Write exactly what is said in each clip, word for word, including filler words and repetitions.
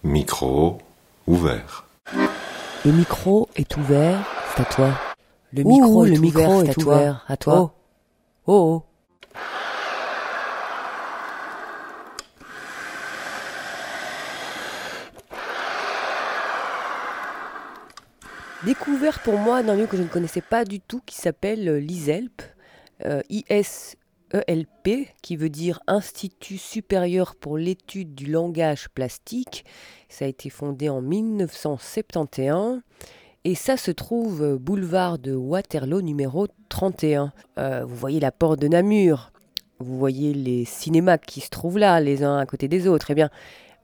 Micro ouvert. Le micro est ouvert, c'est à toi. Le Ouh, micro le est micro ouvert, est c'est à toi. ouvert, À toi. Oh, oh. Découvert pour moi d'un lieu que je ne connaissais pas du tout qui s'appelle euh, l'ISELP, euh, I S E L P, qui veut dire Institut supérieur pour l'étude du langage plastique. Ça a été fondé en dix-neuf cent soixante et onze et ça se trouve euh, boulevard de Waterloo numéro trente et un. Euh, vous voyez la porte de Namur, vous voyez les cinémas qui se trouvent là, les uns à côté des autres. Eh bien,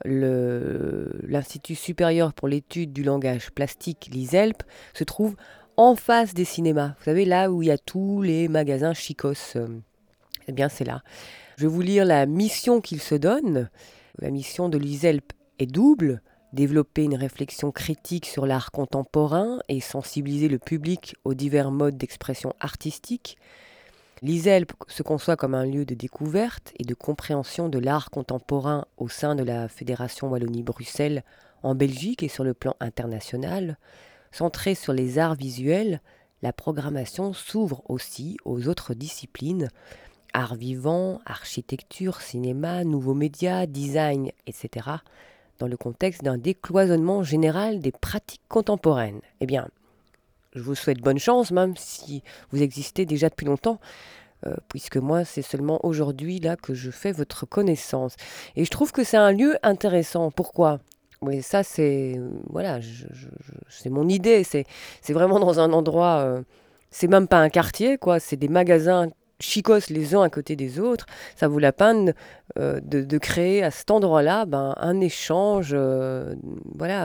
le, l'Institut supérieur pour l'étude du langage plastique, l'ISELP, se trouve en face des cinémas. Vous savez, là où il y a tous les magasins chicos. Euh, eh bien, c'est là. Je vais vous lire la mission qu'il se donne. La mission de l'ISELP est double. Développer une réflexion critique sur l'art contemporain et sensibiliser le public aux divers modes d'expression artistique. L'ISELP se conçoit comme un lieu de découverte et de compréhension de l'art contemporain au sein de la Fédération Wallonie-Bruxelles en Belgique et sur le plan international. Centrée sur les arts visuels, la programmation s'ouvre aussi aux autres disciplines, arts vivants, architecture, cinéma, nouveaux médias, design, et cetera, dans le contexte d'un décloisonnement général des pratiques contemporaines. Eh bien, je vous souhaite bonne chance, même si vous existez déjà depuis longtemps, euh, puisque moi, c'est seulement aujourd'hui là que je fais votre connaissance. Et je trouve que c'est un lieu intéressant. Pourquoi ? Oui, ça, c'est voilà, je, je, je, c'est mon idée. C'est, c'est vraiment dans un endroit, euh, c'est même pas un quartier, quoi. C'est des magasins chicos les uns à côté des autres. Ça vaut la peine euh, de, de créer à cet endroit-là ben, un échange. Euh, voilà.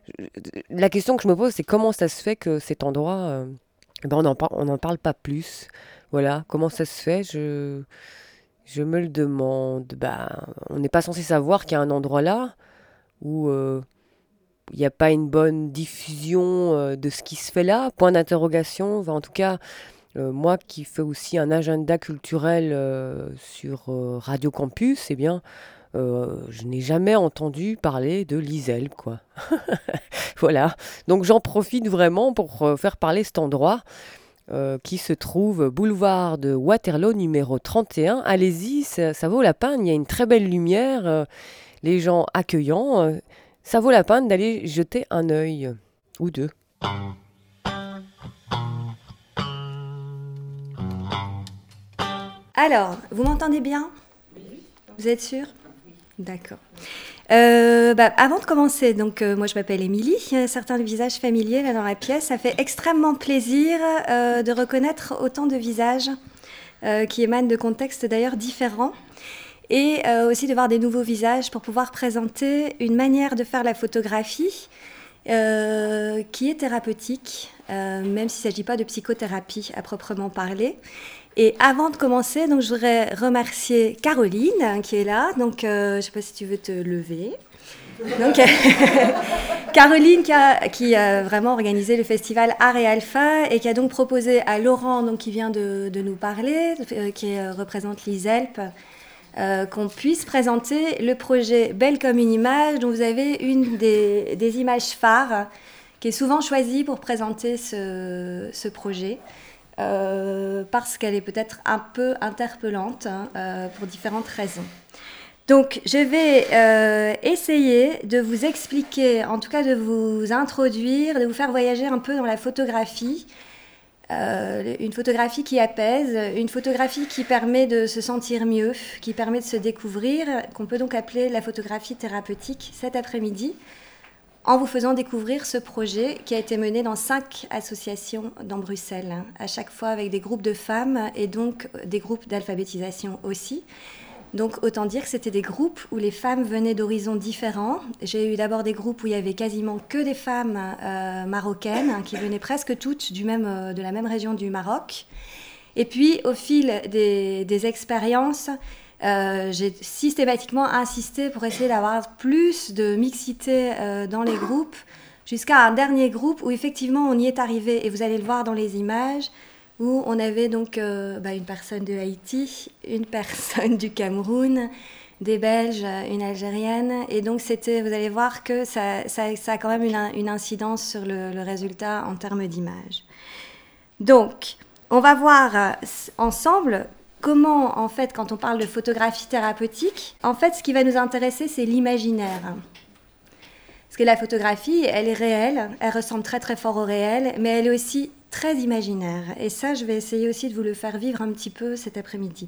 La question que je me pose, c'est comment ça se fait que cet endroit, euh, ben, on n'en par- on n'en parle pas plus. Voilà. Comment ça se fait ? Je, je me le demande. Ben, on n'est pas censé savoir qu'il y a un endroit là où euh, il n'y a pas une bonne diffusion euh, de ce qui se fait là. Point d'interrogation. Enfin, en tout cas, euh, moi qui fais aussi un agenda culturel euh, sur euh, Radio Campus, eh bien, euh, je n'ai jamais entendu parler de l'ISELP, quoi. Voilà. Donc j'en profite vraiment pour euh, faire parler cet endroit euh, qui se trouve boulevard de Waterloo numéro trente et un. Allez-y, ça, ça vaut la peine. Il y a une très belle lumière, euh, les gens accueillants. Euh, ça vaut la peine d'aller jeter un œil ou deux. Alors, vous m'entendez bien ? Vous êtes sûr ? D'accord. Euh, bah, avant de commencer, donc euh, moi je m'appelle Émilie, il y a certains visages familiers là dans la pièce, ça fait extrêmement plaisir euh, de reconnaître autant de visages euh, qui émanent de contextes d'ailleurs différents et euh, aussi de voir des nouveaux visages pour pouvoir présenter une manière de faire la photographie euh, qui est thérapeutique, euh, même s'il ne s'agit pas de psychothérapie à proprement parler. Et avant de commencer, donc, je voudrais remercier Caroline qui est là. Donc, euh, je ne sais pas si tu veux te lever. Donc, Caroline qui a, qui a vraiment organisé le festival Art et Alpha et qui a donc proposé à Laurent, donc, qui vient de, de nous parler, euh, qui euh, représente l'ISELP, euh, qu'on puisse présenter le projet Belle comme une image, dont vous avez une des, des images phares qui est souvent choisie pour présenter ce, ce projet. Euh, parce qu'elle est peut-être un peu interpellante hein, euh, pour différentes raisons. Donc, je vais euh, essayer de vous expliquer, en tout cas de vous introduire, de vous faire voyager un peu dans la photographie. Euh, une photographie qui apaise, une photographie qui permet de se sentir mieux, qui permet de se découvrir, qu'on peut donc appeler la photographie thérapeutique cet après-midi, en vous faisant découvrir ce projet qui a été mené dans cinq associations dans Bruxelles, hein, à chaque fois avec des groupes de femmes et donc des groupes d'alphabétisation aussi. Donc autant dire que c'était des groupes où les femmes venaient d'horizons différents. J'ai eu d'abord des groupes où il y avait quasiment que des femmes euh, marocaines, hein, qui venaient presque toutes du même, euh, de la même région du Maroc. Et puis au fil des, des expériences, Euh, j'ai systématiquement insisté pour essayer d'avoir plus de mixité euh, dans les groupes, jusqu'à un dernier groupe où effectivement on y est arrivé, et vous allez le voir dans les images, où on avait donc euh, bah, une personne de Haïti, une personne du Cameroun, des Belges, une Algérienne. Et donc, c'était, vous allez voir que ça, ça, ça a quand même une, une incidence sur le, le résultat en termes d'image. Donc, on va voir ensemble comment, en fait, quand on parle de photographie thérapeutique, en fait, ce qui va nous intéresser, c'est l'imaginaire. Parce que la photographie, elle est réelle, elle ressemble très très fort au réel, mais elle est aussi très imaginaire. Et ça, je vais essayer aussi de vous le faire vivre un petit peu cet après-midi.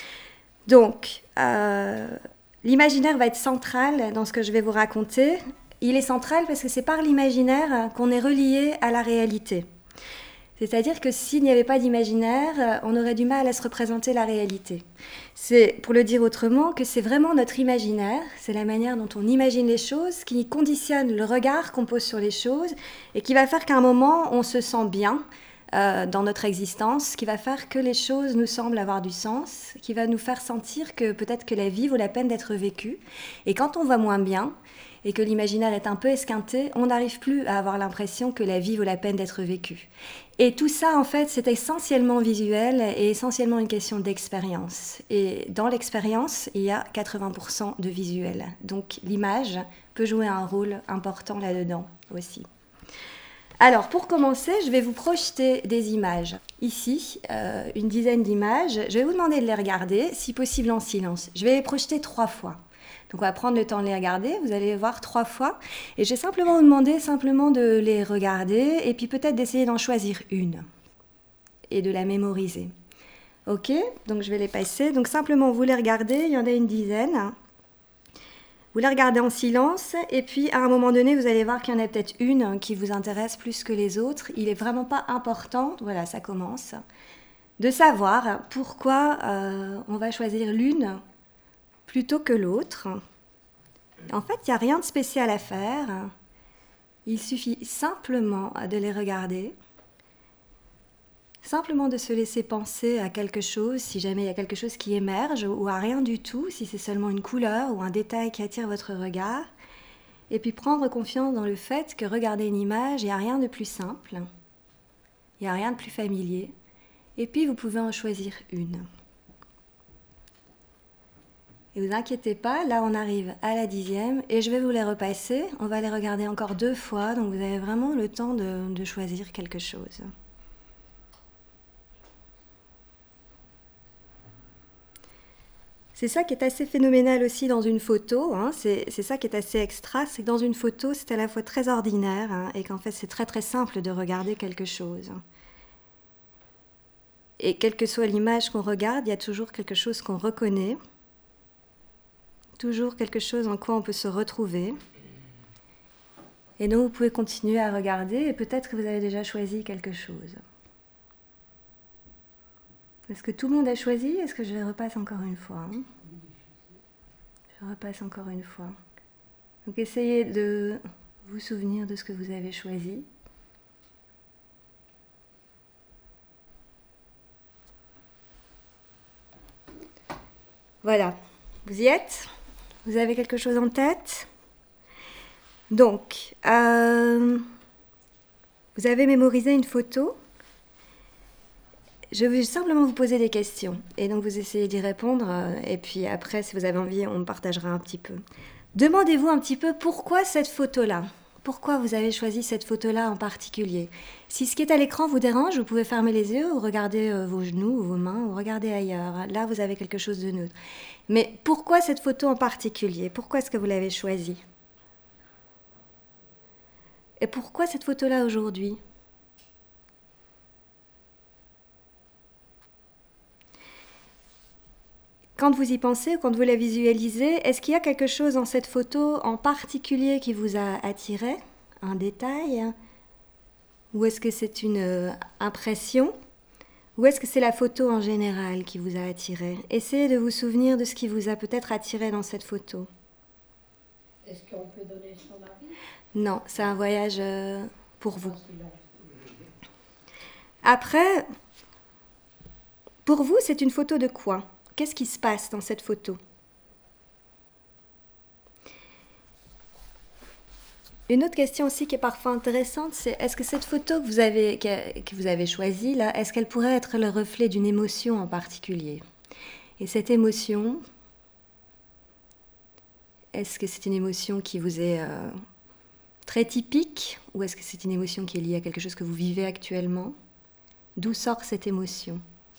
Donc, euh, l'imaginaire va être central dans ce que je vais vous raconter. Il est central parce que c'est par l'imaginaire qu'on est relié à la réalité. C'est-à-dire que s'il n'y avait pas d'imaginaire, on aurait du mal à se représenter la réalité. C'est, pour le dire autrement, que c'est vraiment notre imaginaire, c'est la manière dont on imagine les choses, qui conditionne le regard qu'on pose sur les choses et qui va faire qu'à un moment, on se sent bien euh, dans notre existence, qui va faire que les choses nous semblent avoir du sens, qui va nous faire sentir que peut-être que la vie vaut la peine d'être vécue. Et quand on va moins bien, et que l'imaginaire est un peu esquinté, on n'arrive plus à avoir l'impression que la vie vaut la peine d'être vécue. Et tout ça, en fait, c'est essentiellement visuel et essentiellement une question d'expérience. Et dans l'expérience, il y a quatre-vingts pour cent de visuel. Donc l'image peut jouer un rôle important là-dedans aussi. Alors, pour commencer, je vais vous projeter des images. Ici, euh, une dizaine d'images. Je vais vous demander de les regarder, si possible en silence. Je vais les projeter trois fois. Donc on va prendre le temps de les regarder, vous allez les voir trois fois. Et je vais simplement vous demander simplement de les regarder et puis peut-être d'essayer d'en choisir une et de la mémoriser. Ok, donc je vais les passer. Donc simplement vous les regardez, il y en a une dizaine. Vous les regardez en silence et puis à un moment donné, vous allez voir qu'il y en a peut-être une qui vous intéresse plus que les autres. Il n'est vraiment pas important, voilà, ça commence, de savoir pourquoi euh, on va choisir l'une plutôt que l'autre. En fait, il n'y a rien de spécial à faire. Il suffit simplement de les regarder, simplement de se laisser penser à quelque chose, si jamais il y a quelque chose qui émerge, ou à rien du tout, si c'est seulement une couleur ou un détail qui attire votre regard, et puis prendre confiance dans le fait que regarder une image, il n'y a rien de plus simple, il n'y a rien de plus familier, et puis vous pouvez en choisir une. Et vous inquiétez pas, là on arrive à la dixième et je vais vous les repasser. On va les regarder encore deux fois, donc vous avez vraiment le temps de, de choisir quelque chose. C'est ça qui est assez phénoménal aussi dans une photo, hein. c'est, c'est ça qui est assez extra, c'est que dans une photo c'est à la fois très ordinaire hein, et qu'en fait c'est très très simple de regarder quelque chose. Et quelle que soit l'image qu'on regarde, il y a toujours quelque chose qu'on reconnaît. Toujours quelque chose en quoi on peut se retrouver. Et donc vous pouvez continuer à regarder et peut-être que vous avez déjà choisi quelque chose. Est-ce que tout le monde a choisi ? Est-ce que je le repasse encore une fois hein ? Je repasse encore une fois. Donc essayez de vous souvenir de ce que vous avez choisi. Voilà, vous y êtes ? Vous avez quelque chose en tête ? Donc, euh, vous avez mémorisé une photo. Je vais simplement vous poser des questions. Et donc, vous essayez d'y répondre. Et puis après, si vous avez envie, on partagera un petit peu. Demandez-vous un petit peu pourquoi cette photo-là ? Pourquoi vous avez choisi cette photo-là en particulier ? Si ce qui est à l'écran vous dérange, vous pouvez fermer les yeux ou regarder euh, vos genoux ou vos mains ou regarder ailleurs. Là, vous avez quelque chose de neutre. Mais pourquoi cette photo en particulier ? Pourquoi est-ce que vous l'avez choisie ? Et pourquoi cette photo-là aujourd'hui ? Quand vous y pensez, quand vous la visualisez, est-ce qu'il y a quelque chose dans cette photo en particulier qui vous a attiré ? Un détail ? Ou est-ce que c'est une euh, impression ? Ou est-ce que c'est la photo en général qui vous a attiré ? Essayez de vous souvenir de ce qui vous a peut-être attiré dans cette photo. Est-ce qu'on peut donner son avis ? Non, c'est un voyage euh, pour vous. Après, pour vous, c'est une photo de quoi ? Qu'est-ce qui se passe dans cette photo ? Une autre question aussi qui est parfois intéressante, c'est est-ce que cette photo que vous avez, que, que vous avez choisie, là, est-ce qu'elle pourrait être le reflet d'une émotion en particulier ? Et cette émotion, Est-ce que c'est une émotion qui vous est euh, très typique ou est-ce que c'est une émotion qui est liée à quelque chose que vous vivez actuellement? D'où sort cette émotion?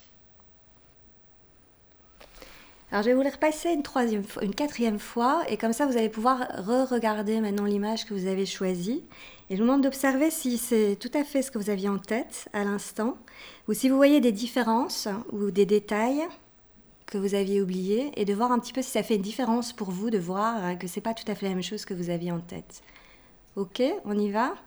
Alors je vais vous les repasser une troisième fois, une quatrième fois, et comme ça vous allez pouvoir re-regarder maintenant l'image que vous avez choisie. Et je vous demande d'observer si c'est tout à fait ce que vous aviez en tête à l'instant, ou si vous voyez des différences ou des détails que vous aviez oubliés, et de voir un petit peu si ça fait une différence pour vous de voir que c'est pas tout à fait la même chose que vous aviez en tête. Ok, on y va?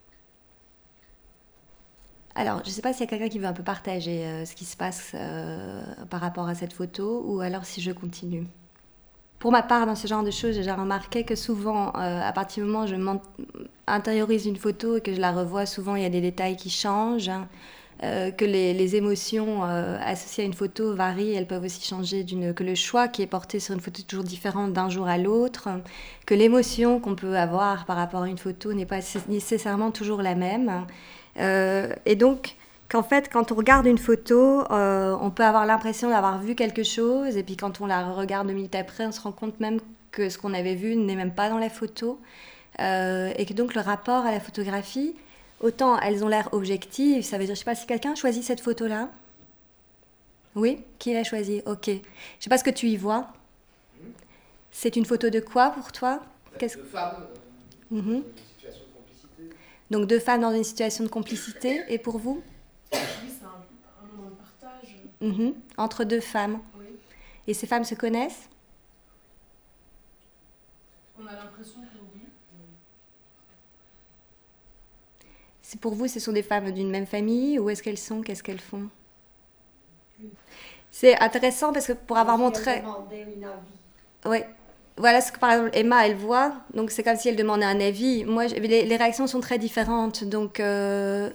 Alors, je ne sais pas s'il y a quelqu'un qui veut un peu partager euh, ce qui se passe euh, par rapport à cette photo, ou alors si je continue. Pour ma part, dans ce genre de choses, j'ai remarqué que souvent, euh, à partir du moment où je intériorise une photo et que je la revois, souvent il y a des détails qui changent, hein, euh, que les, les émotions euh, associées à une photo varient, elles peuvent aussi changer, d'une, que le choix qui est porté sur une photo est toujours différent d'un jour à l'autre, que l'émotion qu'on peut avoir par rapport à une photo n'est pas nécessairement toujours la même. Euh, et donc, qu'en fait, quand on regarde une photo, euh, on peut avoir l'impression d'avoir vu quelque chose, et puis quand on la regarde deux minutes après, on se rend compte même que ce qu'on avait vu n'est même pas dans la photo, euh, et que donc le rapport à la photographie, autant elles ont l'air objectives, ça veut dire, je ne sais pas si quelqu'un choisit cette photo-là. Oui? Qui l'a choisie? Ok. Je ne sais pas ce que tu y vois. C'est une photo de quoi pour toi? Qu'est-ce... De femmes. Euh, mm-hmm. Donc deux femmes dans une situation de complicité, et pour vous? Oui, c'est un, un moment de partage. Mmh. Entre deux femmes. Oui. Et ces femmes se connaissent? On a l'impression que oui. C'est pour vous, ce sont des femmes d'une même famille? Où est-ce qu'elles sont? Qu'est-ce qu'elles font? Oui. C'est intéressant parce que pour avoir montré... Une avis. Oui. Voilà ce que, par exemple, Emma, elle voit. Donc, c'est comme si elle demandait un avis. Moi, je, les, les réactions sont très différentes. Donc, euh,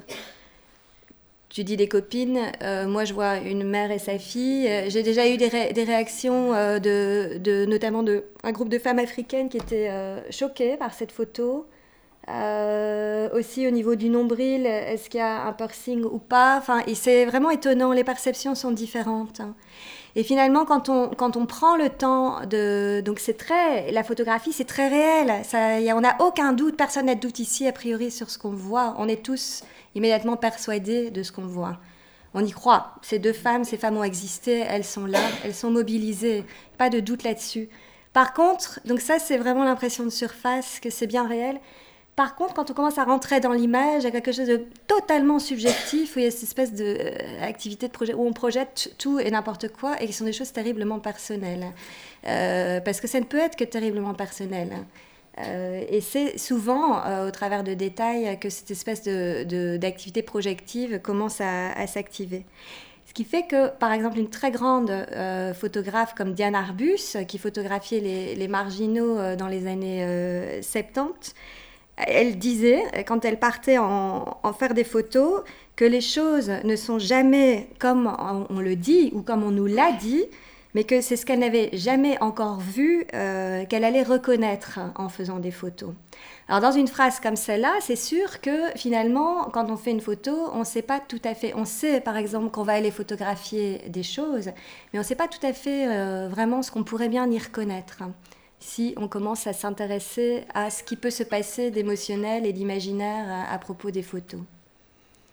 tu dis des copines. Euh, moi, je vois une mère et sa fille. Euh, j'ai déjà eu des, ré, des réactions, euh, de, de, notamment d'un groupe de femmes africaines qui étaient euh, choquées par cette photo. Euh, aussi, au niveau du nombril, est-ce qu'il y a un piercing ou pas? Enfin, et c'est vraiment étonnant. Les perceptions sont différentes. Hein. Et finalement, quand on, quand on prend le temps de... Donc, c'est très... La photographie, c'est très réel. Ça, y a, on n'a aucun doute, personne n'a de doute ici, a priori, sur ce qu'on voit. On est tous immédiatement persuadés de ce qu'on voit. On y croit. Ces deux femmes, ces femmes ont existé, elles sont là, elles sont mobilisées. Pas de doute là-dessus. Par contre, donc ça, c'est vraiment l'impression de surface, que c'est bien réel. Par contre, quand on commence à rentrer dans l'image, il y a quelque chose de totalement subjectif, où il y a cette espèce d'activité de, euh, de projet, où on projette tout et n'importe quoi, et qui sont des choses terriblement personnelles. Euh, parce que ça ne peut être que terriblement personnel. Euh, et c'est souvent, euh, au travers de détails, que cette espèce de, de, d'activité projective commence à, à s'activer. Ce qui fait que, par exemple, une très grande euh, photographe comme Diane Arbus, qui photographiait les, les marginaux euh, dans les années euh, soixante-dix, elle disait, quand elle partait en, en faire des photos, que les choses ne sont jamais comme on, on le dit ou comme on nous l'a dit, mais que c'est ce qu'elle n'avait jamais encore vu, euh, qu'elle allait reconnaître en faisant des photos. Alors dans une phrase comme celle-là, c'est sûr que finalement, quand on fait une photo, on ne sait pas tout à fait, on sait par exemple qu'on va aller photographier des choses, mais on ne sait pas tout à fait euh, vraiment ce qu'on pourrait bien y reconnaître. Si on commence à s'intéresser à ce qui peut se passer d'émotionnel et d'imaginaire à, à propos des photos. Ok ?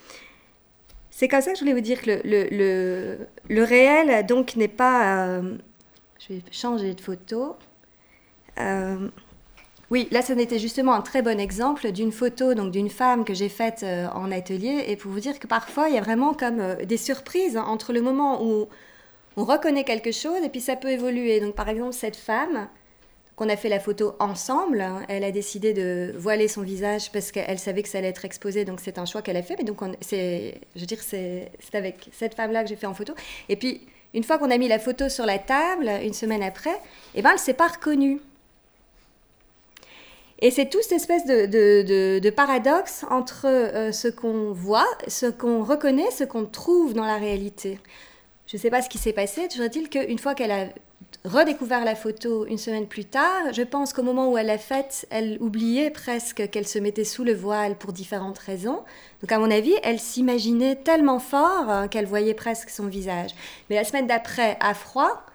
C'est comme ça que je voulais vous dire que le, le, le, le réel, donc, n'est pas... Euh, je vais changer de photo. Euh, oui, là, ça était justement un très bon exemple d'une photo, donc d'une femme que j'ai faite euh, en atelier, et pour vous dire que parfois, il y a vraiment comme euh, des surprises entre le moment où on reconnaît quelque chose et puis ça peut évoluer. Donc par exemple, cette femme, qu'on a fait la photo ensemble, elle a décidé de voiler son visage parce qu'elle savait que ça allait être exposé, donc c'est un choix qu'elle a fait. Mais donc, on, c'est, je veux dire, c'est, c'est avec cette femme-là que j'ai fait en photo. Et puis, une fois qu'on a mis la photo sur la table, une semaine après, eh ben, elle ne s'est pas reconnue. Et c'est toute cette espèce de, de, de, de paradoxe entre euh, ce qu'on voit, ce qu'on reconnaît, ce qu'on trouve dans la réalité. Je ne sais pas ce qui s'est passé, toujours est-il qu'une fois qu'elle a redécouvert la photo une semaine plus tard, je pense qu'au moment où elle l'a faite, elle oubliait presque qu'elle se mettait sous le voile pour différentes raisons. Donc à mon avis, elle s'imaginait tellement fort qu'elle voyait presque son visage. Mais la semaine d'après, à froid,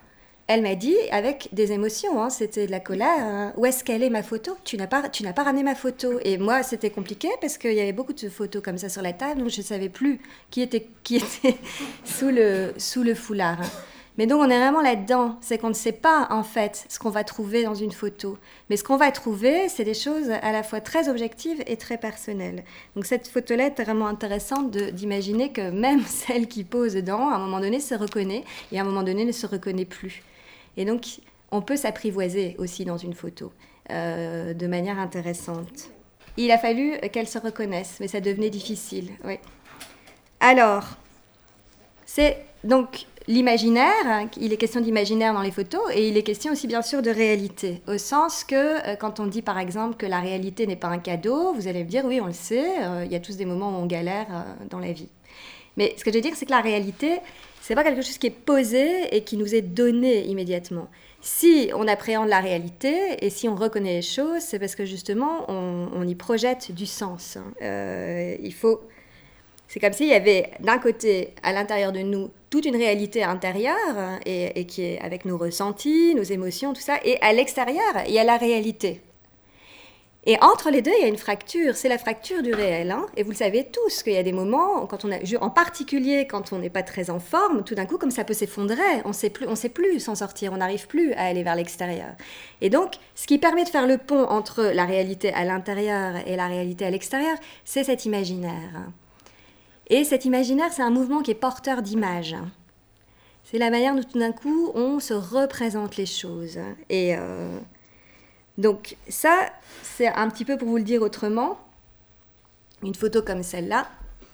elle m'a dit, avec des émotions, hein, c'était de la colère, hein, où est-ce qu'elle est ma photo? Tu n'as pas, tu n'as pas ramené ma photo. Et moi, c'était compliqué parce qu'il y avait beaucoup de photos comme ça sur la table, donc je ne savais plus qui était, qui était sous, le, sous le foulard. Hein. Mais donc, on est vraiment là-dedans. C'est qu'on ne sait pas, en fait, ce qu'on va trouver dans une photo. Mais ce qu'on va trouver, c'est des choses à la fois très objectives et très personnelles. Donc, cette photo-là est vraiment intéressante de, d'imaginer que même celle qui pose dedans, à un moment donné, se reconnaît et à un moment donné, ne se reconnaît plus. Et donc, on peut s'apprivoiser aussi dans une photo euh, de manière intéressante. Il a fallu qu'elle se reconnaisse, mais ça devenait difficile. Oui. Alors, c'est donc... l'imaginaire, il est question d'imaginaire dans les photos et il est question aussi bien sûr de réalité, au sens que euh, quand on dit par exemple que la réalité n'est pas un cadeau, vous allez me dire oui on le sait, euh, il y a tous des moments où on galère euh, dans la vie. Mais ce que je veux dire c'est que la réalité, c'est pas quelque chose qui est posé et qui nous est donné immédiatement. Si on appréhende la réalité et si on reconnaît les choses, c'est parce que justement on, on y projette du sens. Euh, il faut... C'est comme s'il y avait d'un côté, à l'intérieur de nous, toute une réalité intérieure, et, et qui est avec nos ressentis, nos émotions, tout ça, et à l'extérieur, il y a la réalité. Et entre les deux, il y a une fracture, c'est la fracture du réel. Hein, et vous le savez tous, qu'il y a des moments, quand on a, en particulier quand on n'est pas très en forme, tout d'un coup, comme ça peut s'effondrer, on sait plus, on sait plus s'en sortir, on n'arrive plus à aller vers l'extérieur. Et donc, ce qui permet de faire le pont entre la réalité à l'intérieur et la réalité à l'extérieur, c'est cet imaginaire. Et cet imaginaire, c'est un mouvement qui est porteur d'images. C'est la manière dont tout d'un coup, on se représente les choses. Et euh, donc ça, c'est un petit peu pour vous le dire autrement, une photo comme celle-là,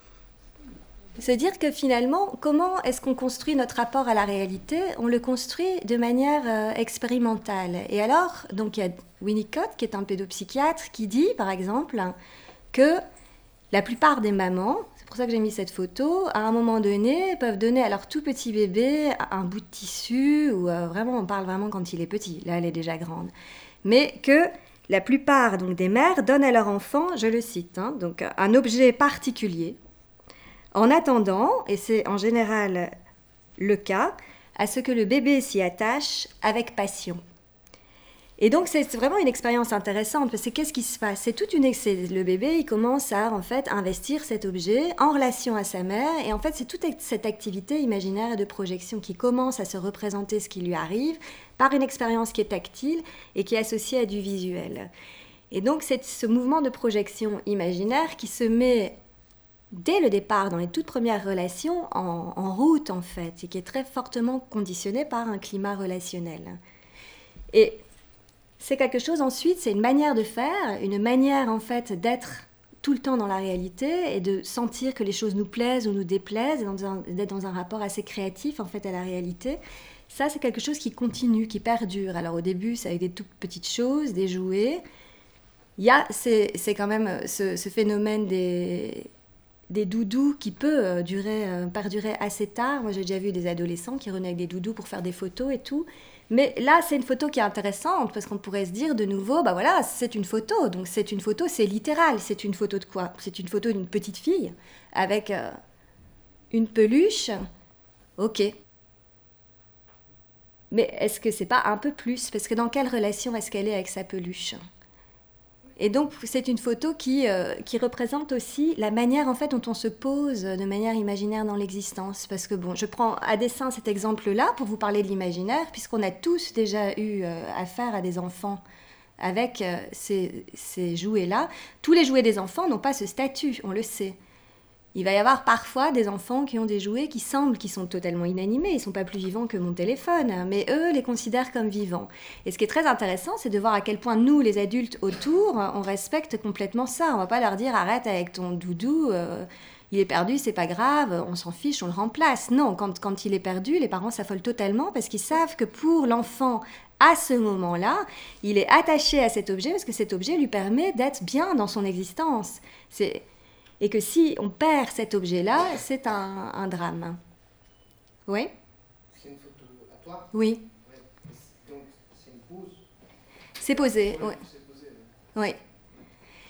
se dire que finalement, comment est-ce qu'on construit notre rapport à la réalité? On le construit de manière euh, expérimentale. Et alors, donc il y a Winnicott, qui est un pédopsychiatre, qui dit, par exemple, que la plupart des mamans, c'est pour ça que j'ai mis cette photo, à un moment donné, peuvent donner à leur tout petit bébé un bout de tissu, ou euh, vraiment, on parle vraiment quand il est petit, là elle est déjà grande, mais que la plupart donc, des mères donnent à leur enfant, je le cite, hein, donc, un objet particulier, en attendant, et c'est en général le cas, à ce que le bébé s'y attache avec passion. Et donc, c'est vraiment une expérience intéressante, parce que qu'est-ce qui se passe? C'est toute une... C'est, le bébé, il commence à, en fait, investir cet objet en relation à sa mère, et en fait, c'est toute cette activité imaginaire et de projection qui commence à se représenter ce qui lui arrive par une expérience qui est tactile et qui est associée à du visuel. Et donc, c'est ce mouvement de projection imaginaire qui se met, dès le départ, dans les toutes premières relations, en, en route, en fait, et qui est très fortement conditionné par un climat relationnel. Et... c'est quelque chose ensuite, c'est une manière de faire, une manière en fait d'être tout le temps dans la réalité et de sentir que les choses nous plaisent ou nous déplaisent, et dans un, d'être dans un rapport assez créatif en fait à la réalité. Ça, c'est quelque chose qui continue, qui perdure. Alors au début, c'est avec des toutes petites choses, des jouets. Il y a, c'est, c'est quand même ce, ce phénomène des, des doudous qui peut durer, perdurer assez tard. Moi, j'ai déjà vu des adolescents qui revenaient avec des doudous pour faire des photos et tout. Mais là, c'est une photo qui est intéressante, parce qu'on pourrait se dire de nouveau, bah voilà, c'est une photo. Donc c'est une photo, c'est littéral. C'est une photo de quoi? C'est une photo d'une petite fille avec euh, une peluche. Ok. Mais est-ce que c'est pas un peu plus? Parce que dans quelle relation est-ce qu'elle est avec sa peluche? Et donc, c'est une photo qui, euh, qui représente aussi la manière en fait, dont on se pose de manière imaginaire dans l'existence. Parce que, bon, je prends à dessein cet exemple-là pour vous parler de l'imaginaire, puisqu'on a tous déjà eu euh, affaire à des enfants avec euh, ces, ces jouets-là. Tous les jouets des enfants n'ont pas ce statut, on le sait. Il va y avoir parfois des enfants qui ont des jouets qui semblent qu'ils sont totalement inanimés, ils ne sont pas plus vivants que mon téléphone, mais eux les considèrent comme vivants. Et ce qui est très intéressant, c'est de voir à quel point nous, les adultes autour, on respecte complètement ça. On ne va pas leur dire « arrête avec ton doudou, euh, il est perdu, c'est pas grave, on s'en fiche, on le remplace ». Non, quand, quand il est perdu, les parents s'affolent totalement parce qu'ils savent que pour l'enfant, à ce moment-là, il est attaché à cet objet parce que cet objet lui permet d'être bien dans son existence. C'est... Et que si on perd cet objet-là, c'est un, un drame. Oui? C'est une photo à toi? Oui. Ouais. Donc, c'est une pose? C'est posé, ouais, oui. C'est posé, Oui.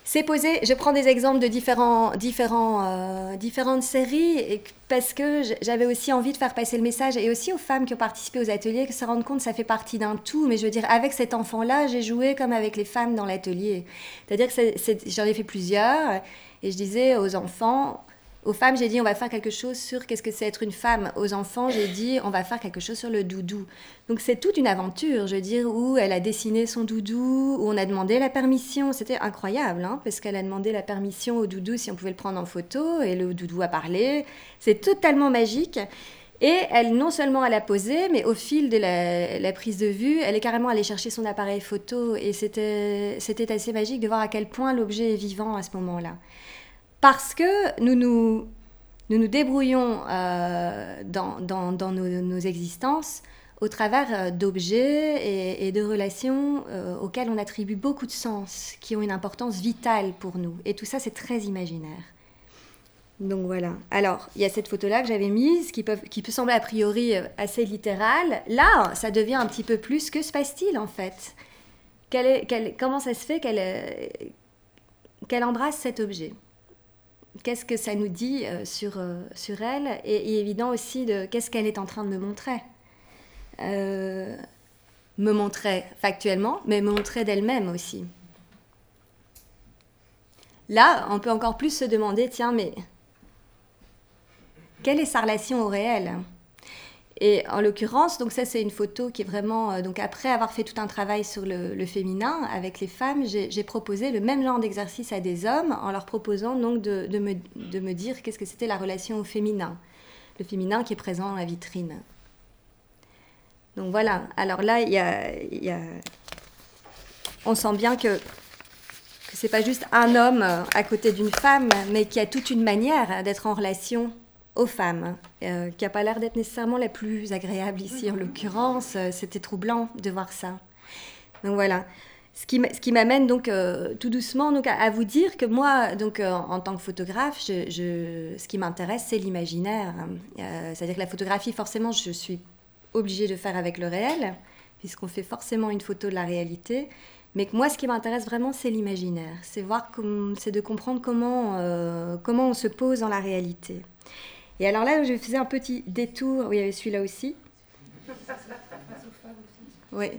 c'est posé. Je prends des exemples de différents, différents, euh, différentes séries et parce que j'avais aussi envie de faire passer le message et aussi aux femmes qui ont participé aux ateliers que se rendre compte que ça fait partie d'un tout. Mais je veux dire, avec cet enfant-là, j'ai joué comme avec les femmes dans l'atelier. C'est-à-dire que c'est, c'est, j'en ai fait plusieurs et je disais aux enfants... Aux femmes, j'ai dit, on va faire quelque chose sur qu'est-ce que c'est être une femme. Aux enfants, j'ai dit, on va faire quelque chose sur le doudou. Donc, c'est toute une aventure, je veux dire, où elle a dessiné son doudou, où on a demandé la permission. C'était incroyable, hein, parce qu'elle a demandé la permission au doudou si on pouvait le prendre en photo, et le doudou a parlé. C'est totalement magique. Et elle, non seulement elle a posé, mais au fil de la, la prise de vue, elle est carrément allée chercher son appareil photo. Et c'était, c'était assez magique de voir à quel point l'objet est vivant à ce moment-là. Parce que nous nous, nous, nous débrouillons euh, dans, dans, dans nos, nos existences au travers d'objets et, et de relations euh, auxquelles on attribue beaucoup de sens, qui ont une importance vitale pour nous. Et tout ça, c'est très imaginaire. Donc voilà. Alors, il y a cette photo-là que j'avais mise, qui peut, qui peut sembler a priori assez littérale. Là, ça devient un petit peu plus. Que se passe-t-il, en fait ? Quelle est, quelle, Comment ça se fait qu'elle, qu'elle embrasse cet objet ? Qu'est-ce que ça nous dit euh, sur, euh, sur elle et, et évident aussi de qu'est-ce qu'elle est en train de me montrer. Euh, me montrer factuellement, mais me montrer d'elle-même aussi. Là, on peut encore plus se demander, tiens, mais quelle est sa relation au réel ? Et en l'occurrence, donc ça c'est une photo qui est vraiment... Euh, donc après avoir fait tout un travail sur le, le féminin avec les femmes, j'ai, j'ai proposé le même genre d'exercice à des hommes en leur proposant donc de, de, me, de me dire qu'est-ce que c'était la relation au féminin. Le féminin qui est présent dans la vitrine. Donc voilà, alors là, il y a, il y a... on sent bien que, que c'est pas juste un homme à côté d'une femme, mais qu'il y a toute une manière d'être en relation aux femmes, euh, qui n'a pas l'air d'être nécessairement la plus agréable ici en l'occurrence. Euh, c'était troublant de voir ça. Donc voilà. Ce qui, ce qui m'amène donc euh, tout doucement donc, à, à vous dire que moi, donc, euh, en tant que photographe, je, je, ce qui m'intéresse, c'est l'imaginaire. Euh, c'est-à-dire que la photographie, forcément, je suis obligée de faire avec le réel, puisqu'on fait forcément une photo de la réalité. Mais que moi, ce qui m'intéresse vraiment, c'est l'imaginaire. C'est, voir comme, c'est de comprendre comment, euh, comment on se pose dans la réalité. Et alors là, je faisais un petit détour. Oui, il y avait celui-là aussi. Oui.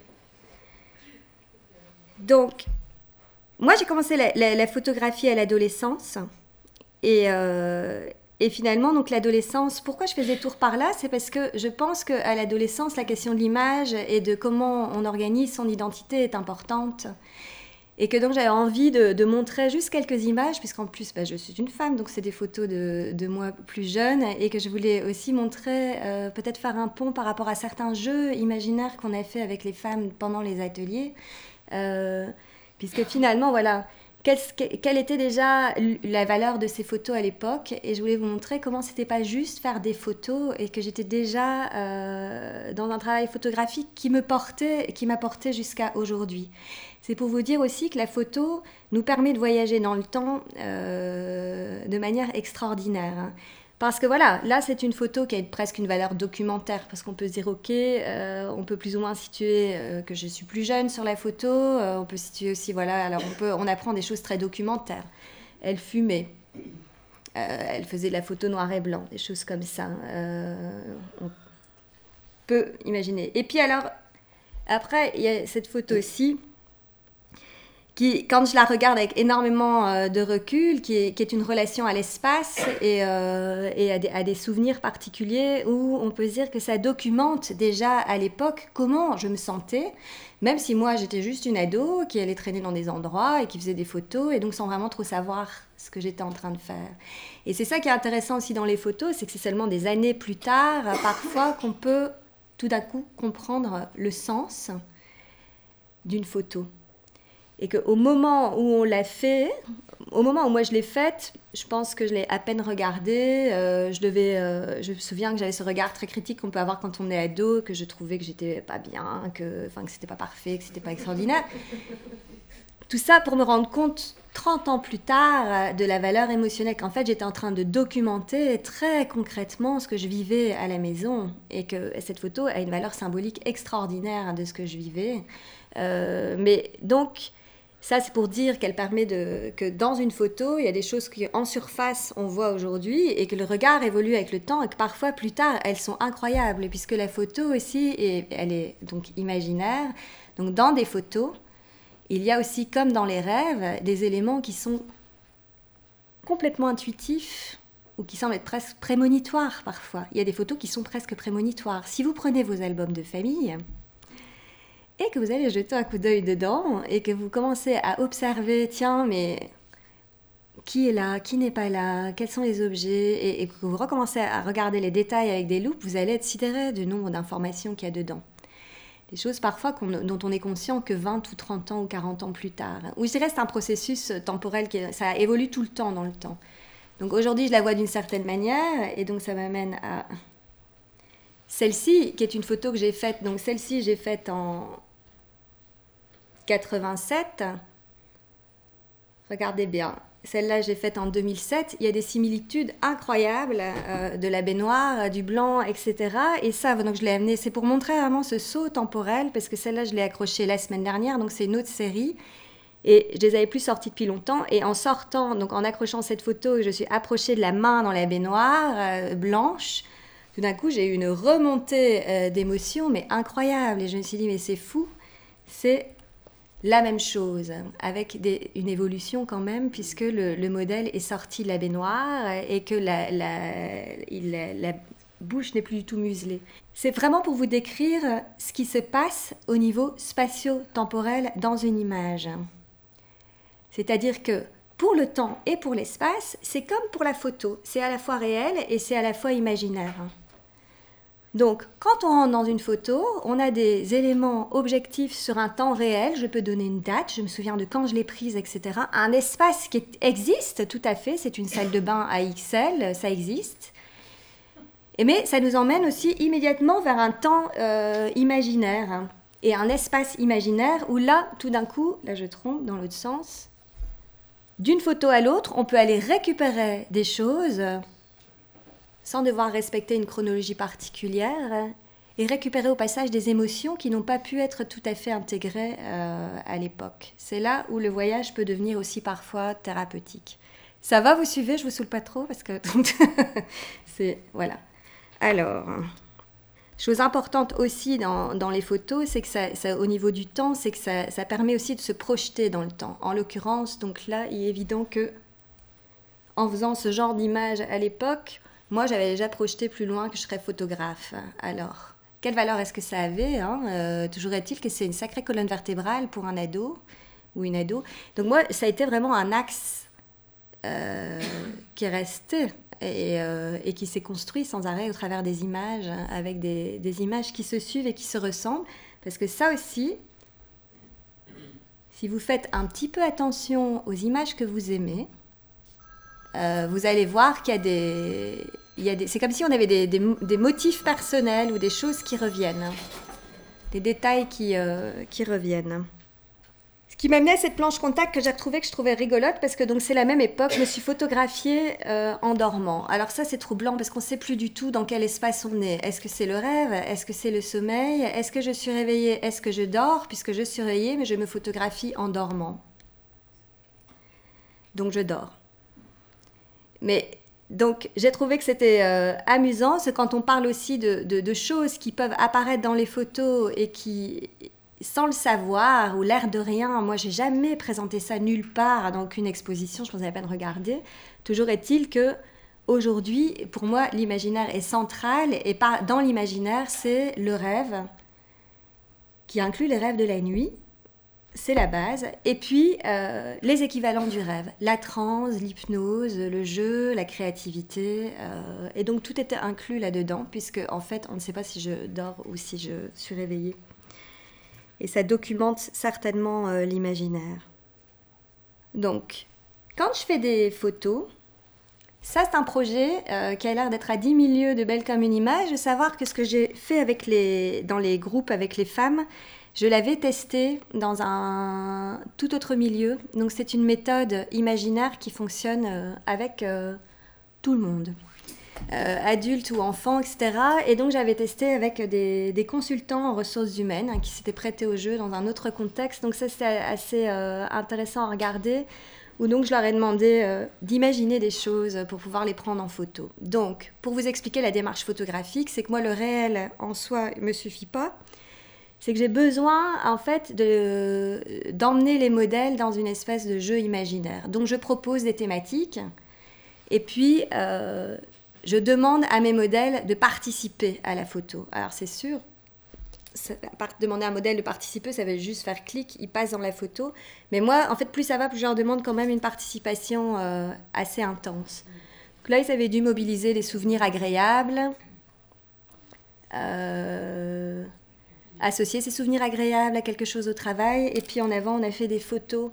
Donc, moi, j'ai commencé la, la, la photographie à l'adolescence. Et, euh, et finalement, donc l'adolescence, pourquoi je fais des tours par là ? C'est parce que je pense qu'à l'adolescence, la question de l'image et de comment on organise son identité est importante. Et que donc j'avais envie de, de montrer juste quelques images, puisqu'en plus bah, je suis une femme, donc c'est des photos de, de moi plus jeune, et que je voulais aussi montrer, euh, peut-être faire un pont par rapport à certains jeux imaginaires qu'on a fait avec les femmes pendant les ateliers, euh, puisque finalement, voilà, quelle, quelle était déjà la valeur de ces photos à l'époque, et je voulais vous montrer comment c'était pas juste faire des photos, et que j'étais déjà euh, dans un travail photographique qui me portait, qui m'a porté jusqu'à aujourd'hui. C'est pour vous dire aussi que la photo nous permet de voyager dans le temps euh, de manière extraordinaire. Parce que voilà, là c'est une photo qui a presque une valeur documentaire, parce qu'on peut se dire ok, euh, on peut plus ou moins situer euh, que je suis plus jeune sur la photo, euh, on peut situer aussi, voilà, alors on, peut, on apprend des choses très documentaires. Elle fumait, euh, elle faisait de la photo noir et blanc, des choses comme ça. Euh, on peut imaginer. Et puis alors, après, il y a cette photo aussi, qui, quand je la regarde avec énormément euh, de recul, qui est, qui est une relation à l'espace et, euh, et à, des, à des souvenirs particuliers, où on peut se dire que ça documente déjà à l'époque comment je me sentais, même si moi j'étais juste une ado qui allait traîner dans des endroits et qui faisait des photos, et donc sans vraiment trop savoir ce que j'étais en train de faire. Et c'est ça qui est intéressant aussi dans les photos, c'est que c'est seulement des années plus tard, parfois, qu'on peut tout d'un coup comprendre le sens d'une photo. Et qu'au moment où on l'a fait, au moment où moi je l'ai faite, je pense que je l'ai à peine regardée. Euh, je, devais, euh, je me souviens que j'avais ce regard très critique qu'on peut avoir quand on est ado, que je trouvais que j'étais pas bien, que, enfin, que c'était pas parfait, que c'était pas extraordinaire. Tout ça pour me rendre compte, trente ans plus tard, de la valeur émotionnelle, qu'en fait j'étais en train de documenter très concrètement ce que je vivais à la maison, et que cette photo a une valeur symbolique extraordinaire de ce que je vivais. Euh, mais donc... Ça, c'est pour dire qu'elle permet de, que dans une photo, il y a des choses qu'en surface, on voit aujourd'hui et que le regard évolue avec le temps et que parfois, plus tard, elles sont incroyables puisque la photo aussi, est, elle est donc imaginaire. Donc, dans des photos, il y a aussi, comme dans les rêves, des éléments qui sont complètement intuitifs ou qui semblent être presque prémonitoires parfois. Il y a des photos qui sont presque prémonitoires. Si vous prenez vos albums de famille et que vous allez jeter un coup d'œil dedans et que vous commencez à observer, tiens, mais qui est là, qui n'est pas là, quels sont les objets, et, et que vous recommencez à regarder les détails avec des loupes, vous allez être sidéré du nombre d'informations qu'il y a dedans. Des choses parfois qu'on, dont on est conscient que vingt ou trente ans ou quarante ans plus tard. Ou je dirais c'est un processus temporel, qui ça évolue tout le temps dans le temps. Donc aujourd'hui, je la vois d'une certaine manière, et donc ça m'amène à celle-ci, qui est une photo que j'ai faite. Donc celle-ci, j'ai faite en quatre-vingt-sept. Regardez bien. Celle-là, j'ai faite en deux mille sept. Il y a des similitudes incroyables euh, de la baignoire, du blanc, et cetera. Et ça, donc je l'ai amené, c'est pour montrer vraiment ce saut temporel, parce que celle-là, je l'ai accrochée la semaine dernière, donc c'est une autre série. Et je les avais plus sorties depuis longtemps. Et en sortant, donc en accrochant cette photo, je suis approchée de la main dans la baignoire euh, blanche. Tout d'un coup, j'ai eu une remontée euh, d'émotions, mais incroyable. Et je me suis dit, mais c'est fou. C'est la même chose, avec des, une évolution quand même, puisque le, le modèle est sorti de la baignoire et que la, la, il, la, la bouche n'est plus du tout muselée. C'est vraiment pour vous décrire ce qui se passe au niveau spatio-temporel dans une image. C'est-à-dire que pour le temps et pour l'espace, c'est comme pour la photo. C'est à la fois réel et c'est à la fois imaginaire. Donc, quand on rentre dans une photo, on a des éléments objectifs sur un temps réel. Je peux donner une date, je me souviens de quand je l'ai prise, et cetera. Un espace qui existe, tout à fait. C'est une salle de bain à X L, ça existe. Et mais ça nous emmène aussi immédiatement vers un temps euh, imaginaire et un espace imaginaire où là, tout d'un coup, là je trompe dans l'autre sens, d'une photo à l'autre, on peut aller récupérer des choses sans devoir respecter une chronologie particulière, et récupérer au passage des émotions qui n'ont pas pu être tout à fait intégrées euh, à l'époque. C'est là où le voyage peut devenir aussi parfois thérapeutique. Ça va, vous suivez? Je vous saoule pas trop parce que c'est voilà. Alors, chose importante aussi dans, dans les photos, c'est que ça, ça, au niveau du temps, c'est que ça, ça permet aussi de se projeter dans le temps. En l'occurrence, donc là, il est évident que en faisant ce genre d'image à l'époque, moi, j'avais déjà projeté plus loin que je serais photographe. Alors, quelle valeur est-ce que ça avait, hein euh, toujours est-il que c'est une sacrée colonne vertébrale pour un ado ou une ado. Donc moi, ça a été vraiment un axe euh, qui est resté et, euh, et qui s'est construit sans arrêt au travers des images, avec des, des images qui se suivent et qui se ressemblent. Parce que ça aussi, si vous faites un petit peu attention aux images que vous aimez, Euh, vous allez voir qu'il y a des... Il y a des c'est comme si on avait des, des, des motifs personnels ou des choses qui reviennent. Des détails qui, euh, qui reviennent. Ce qui m'amenait à cette planche contact que j'ai retrouvée, que je trouvais rigolote, parce que donc, c'est la même époque, je me suis photographiée euh, en dormant. Alors ça, c'est troublant, parce qu'on ne sait plus du tout dans quel espace on est. Est-ce que c'est le rêve? Est-ce que c'est le sommeil? Est-ce que je suis réveillée? Est-ce que je dors? Puisque je suis réveillée, mais je me photographie en dormant. Donc je dors. Mais donc, j'ai trouvé que c'était euh, amusant, c'est quand on parle aussi de, de, de choses qui peuvent apparaître dans les photos et qui, sans le savoir, ou l'air de rien, moi, j'ai jamais présenté ça nulle part, dans aucune exposition, je pense à peine regarder. Toujours est-il que, aujourd'hui, pour moi, l'imaginaire est central, et pas, dans l'imaginaire, c'est le rêve, qui inclut les rêves de la nuit. C'est la base. Et puis, euh, les équivalents du rêve. La transe, l'hypnose, le jeu, la créativité. Euh, et donc, tout était inclus là-dedans, puisque, en fait, on ne sait pas si je dors ou si je suis réveillée. Et ça documente certainement euh, l'imaginaire. Donc, quand je fais des photos, ça, c'est un projet euh, qui a l'air d'être à dix mille lieues de belle comme une image. De savoir que ce que j'ai fait avec les, dans les groupes avec les femmes, je l'avais testé dans un tout autre milieu. Donc, c'est une méthode imaginaire qui fonctionne avec euh, tout le monde. euh, adultes ou enfants, et cetera. Et donc j'avais testé avec des, des consultants en ressources humaines hein, qui s'étaient prêtés au jeu dans un autre contexte. Donc ça, c'était assez euh, intéressant à regarder, où donc je leur ai demandé euh, d'imaginer des choses pour pouvoir les prendre en photo. Donc, pour vous expliquer la démarche photographique, c'est que moi, le réel en soi ne me suffit pas. C'est que j'ai besoin, en fait, de, d'emmener les modèles dans une espèce de jeu imaginaire. Donc, je propose des thématiques, et puis, euh, je demande à mes modèles de participer à la photo. Alors, c'est sûr, ça, demander à un modèle de participer, ça veut juste faire clic, il passe dans la photo. Mais moi, en fait, plus ça va, plus je leur demande quand même une participation euh, assez intense. Donc là, ils avaient dû mobiliser des souvenirs agréables, euh, associer ces souvenirs agréables à quelque chose au travail, et puis en avant, on a fait des photos.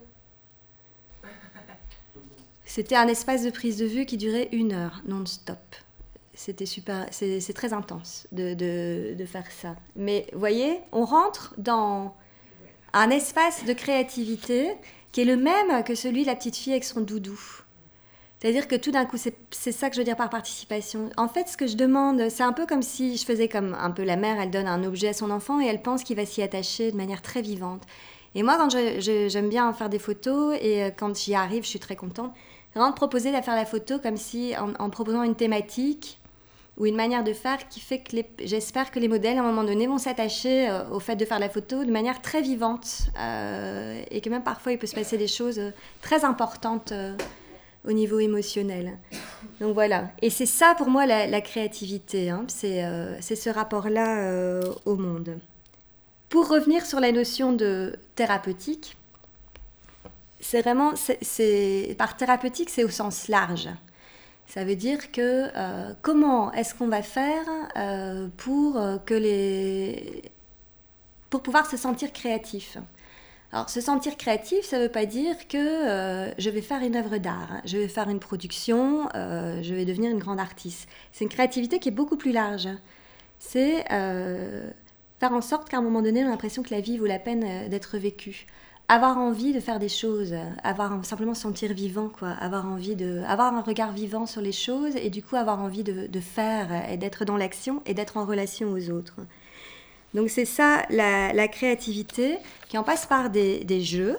C'était un espace de prise de vue qui durait une heure, non-stop. C'était super, c'est, c'est très intense de, de, de faire ça. Mais vous voyez, on rentre dans un espace de créativité qui est le même que celui de la petite fille avec son doudou. C'est-à-dire que tout d'un coup, c'est, c'est ça que je veux dire par participation. En fait, ce que je demande, c'est un peu comme si je faisais comme un peu la mère, elle donne un objet à son enfant et elle pense qu'il va s'y attacher de manière très vivante. Et moi, quand je, je, j'aime bien faire des photos et quand j'y arrive, je suis très contente. Vraiment de proposer de faire la photo comme si, en, en proposant une thématique, ou une manière de faire qui fait que les, j'espère que les modèles, à un moment donné, vont s'attacher euh, au fait de faire la photo de manière très vivante euh, et que même parfois, il peut se passer des choses très importantes euh, au niveau émotionnel. Donc voilà. Et c'est ça, pour moi, la, la créativité. Hein. C'est, euh, c'est ce rapport-là euh, au monde. Pour revenir sur la notion de thérapeutique, c'est vraiment... C'est, c'est, par thérapeutique, c'est au sens large. Ça veut dire que euh, comment est-ce qu'on va faire euh, pour, euh, que les... pour pouvoir se sentir créatif. Alors, se sentir créatif, ça ne veut pas dire que euh, je vais faire une œuvre d'art, hein, je vais faire une production, euh, je vais devenir une grande artiste. C'est une créativité qui est beaucoup plus large. C'est euh, faire en sorte qu'à un moment donné, on a l'impression que la vie vaut la peine d'être vécue. Avoir envie de faire des choses, avoir simplement se sentir vivant, quoi. Avoir envie de, avoir un regard vivant sur les choses et du coup avoir envie de, de faire et d'être dans l'action et d'être en relation aux autres. Donc c'est ça la, la créativité qui en passe par des, des jeux.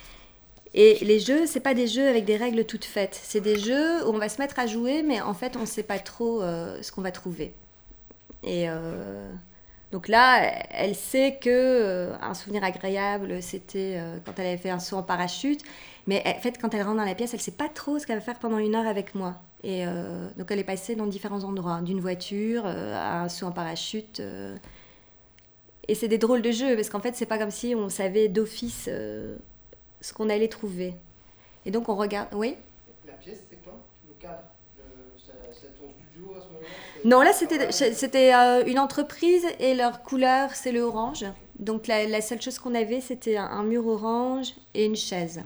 Et les jeux, c'est pas des jeux avec des règles toutes faites. C'est des jeux où on va se mettre à jouer, mais en fait on sait pas trop euh, ce qu'on va trouver. Et euh, Donc là, elle sait que euh, un souvenir agréable, c'était euh, quand elle avait fait un saut en parachute. Mais en fait, quand elle rentre dans la pièce, elle ne sait pas trop ce qu'elle va faire pendant une heure avec moi. Et euh, donc, elle est passée dans différents endroits, d'une voiture euh, à un saut en parachute. Euh. Et c'est des drôles de jeux, parce qu'en fait, ce n'est pas comme si on savait d'office euh, ce qu'on allait trouver. Et donc, on regarde... Oui ? La pièce, c'est quoi ? Le cadre ? C'est ton studio à ce moment-là ? Non, là, c'était, c'était euh, une entreprise et leur couleur, c'est le orange. Donc, la, la seule chose qu'on avait, c'était un, un mur orange et une chaise.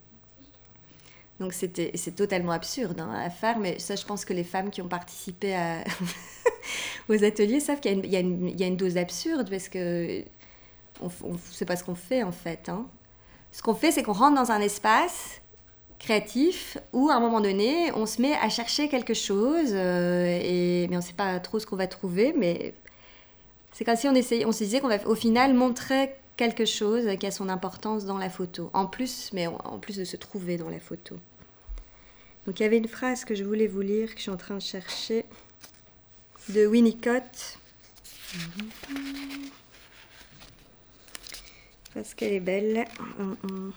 Donc, c'était, c'est totalement absurde hein, à faire, mais ça, je pense que les femmes qui ont participé à aux ateliers savent qu'il y a, une, il y a, une, il y a une dose absurde parce que on, on, c'est pas ce qu'on fait, en fait. Hein. Ce qu'on fait, c'est qu'on rentre dans un espace créatif où à un moment donné on se met à chercher quelque chose euh, et mais on sait pas trop ce qu'on va trouver, mais c'est comme si on essayait, on se disait qu'on va au final montrer quelque chose qui a son importance dans la photo en plus, mais en plus de se trouver dans la photo. Donc il y avait une phrase que je voulais vous lire que je suis en train de chercher de Winnicott parce qu'elle est belle. Voilà.